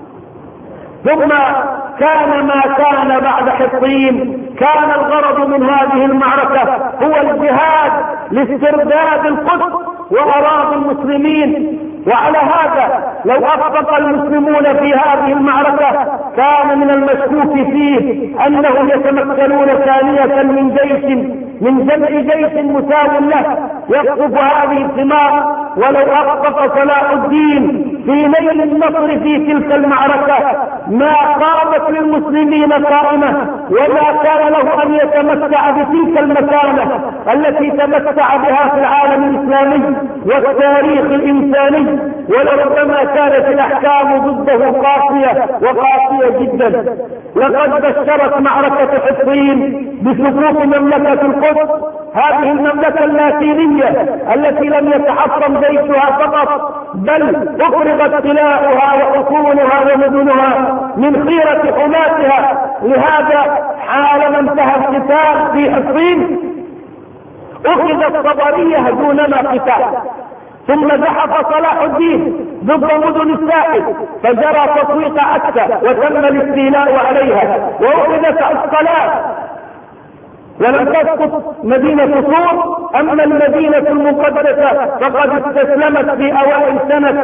ثم كان ما كان بعد حطين، كان الغرض من هذه المعركة هو الجهاد لاسترداد القدس وأراضي المسلمين. وعلى هذا لو أخطأ المسلمون في هذه المعركة كان من المشكوك فيه أنهم يتمكنون ثانية من جمع جيش مساو له يقطف هذه الثمار. ولو أخطأ صلاح الدين في نيل النصر في تلك المعركة ما قامت للمسلمين قائمة، ولا كان له أن يتمتع بتلك المكانة التي تمتع بها في العالم الإسلامي والتاريخ الإنساني، ولربما كانت الأحكام ضده قاسية جدا. لقد بشرت معركة حطين بسقوط مملكة القدس، هذه المملكة اللاتينية التي لم يتحطم جيشها فقط بل أفرغت سلاحها وحصونها ومدنها من خيرة حماتها. لهذا حالما انتهى القتال في حطين أخذ الصبرية دونما قتال، ثم زحف صلاح الدين ضد مدن الساحل فجرى تسويق عكا وتم الاستيلاء عليها وأخذت عسقلان ولم تسقط مدينة صور. أما المدينة المقدسة فقد استسلمت في أوائل سنة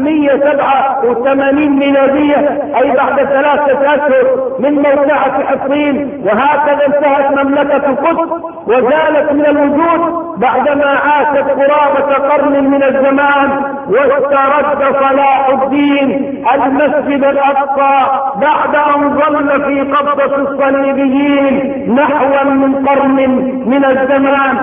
1187 ميلادية، أي بعد 3 أشهر من موقعة حصين. وهكذا انتهت مملكة القدس وزالت من الوجود بعدما عاشت قرابة قرن من الزمان. واسترد صلاح الدين المسجد الأقصى بعد أن ظل في قبضة الصليبيين نحو من قرن من الزمان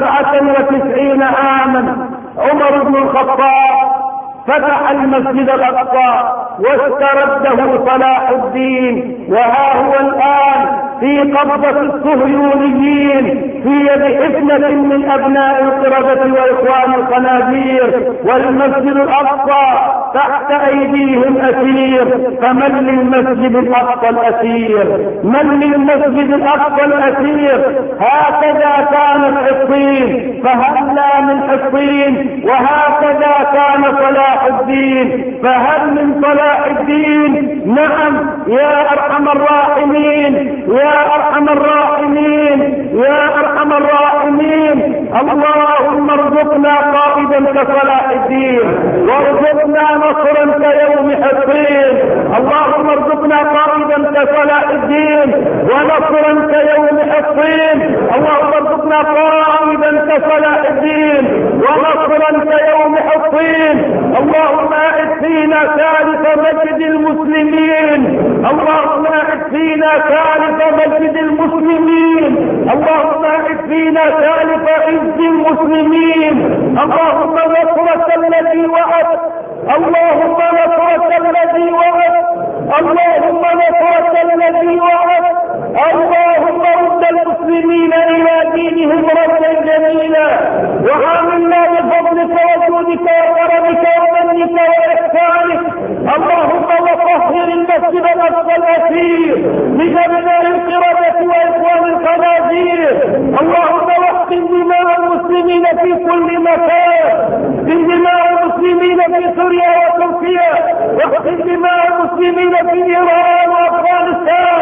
97 عاما. عمر بن الخطاب فتح المسجد الأقصى واسترده صلاح الدين، وها هو الآن في قبضة الصهيونيين في يد حفنة من أبناء القردة وإخوان الخنازير، والمسجد الأقصى تحت أيديهم أسير. فمن للمسجد الأقصى الأسير؟ من للمسجد الأقصى الأسير؟ هكذا كانت حصين فهلا من حصين، وهكذا كان صلاح الدين فهل من صلاح الدين؟ نعم يا أرحم الراحمين، يا أرحم الراحمين، يا أرحم الراحمين. اللهم ارزقنا قائدا كصلاح الدين، وارزقنا نصرا كيوم حصين. اللهم ارزقنا قائدا كصلاح الدين ونصرا كيوم حصين. اللهم ارزقنا قائدا كصلاح الدين ونصرا كيوم حصين. اللهم اعد فينا ثالث مجد المسلمين، اللهم اعد فينا ثالث مجد المسلمين، اللهم اعد فينا ثالث عز المسلمين. اللهم نصرة الذي وعد، اللهم نصرة الذي وعد، اللهم نصرة الذي وعد. اللهم رد المسلمين الى دينهم ردا جميلا، وعاملنا بفضلك وجودك وكرمك ومنك واحسانك. اللهم وطهر المسجد الاقصى الاسير من ابناء القردة واخوان الخنازير. اللهم واحقن دماء المسلمين في كل مكان، احقن دماء المسلمين في سوريا وتركيا، واحقن دماء المسلمين في ايران وافغانستان،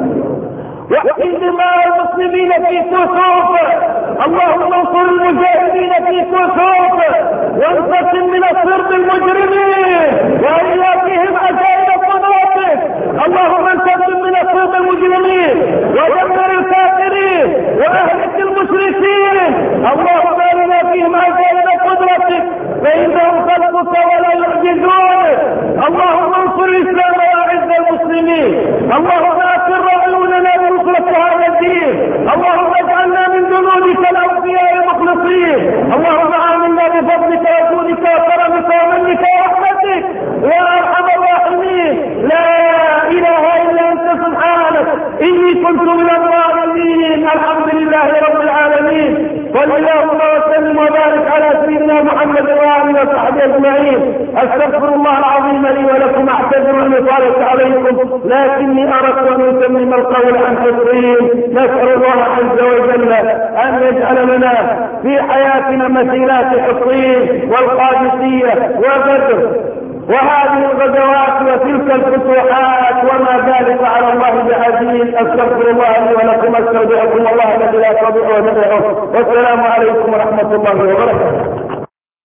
واحقن دماء المسلمين في كسوف. اللهم انصر المجاهدين في كسوف، وانتصر من الصرب المجرمين وإياكهم عجائب قدرتك. اللهم انتصر من الصرب المجرمين ودمر الكافرين واهلك المشركين. اللهم ارنا فيهم عجائب قدرتك فانهم خلقك ولا يعجزونك. اللهم انصر الاسلام واعز المسلمين. اللهم اكر عيوننا بنصرة هذا الدين. اللهم اجعلنا من جنودك الاوفياء المخلصين. اللهم آمنا بفضلك وجودك وكرمك ومنك ورحمتك يا ارحم الراحمين. لا اله الا انت سبحانك اني كنت من الظالمين. الحمد لله رب العالمين، صل اللهم وسلم وبارك على سيدنا محمد وآله وصحبه اجمعين. استغفر الله العظيم لي ولكم، اعتذر ان اطالت عليكم لكني اردت ان اتمم القول عن حصين. نسال الله عز وجل ان يجعل لنا في حياتنا مثيلات حصين والقادسيه وبدر وهذه الغزوات وتلك الفتوحات وما ذلك على الله بعزيز. استغفر الله لي ولكم، استودعكم الله الذي لا تضيع ودائعه، والسلام عليكم ورحمه الله وبركاته.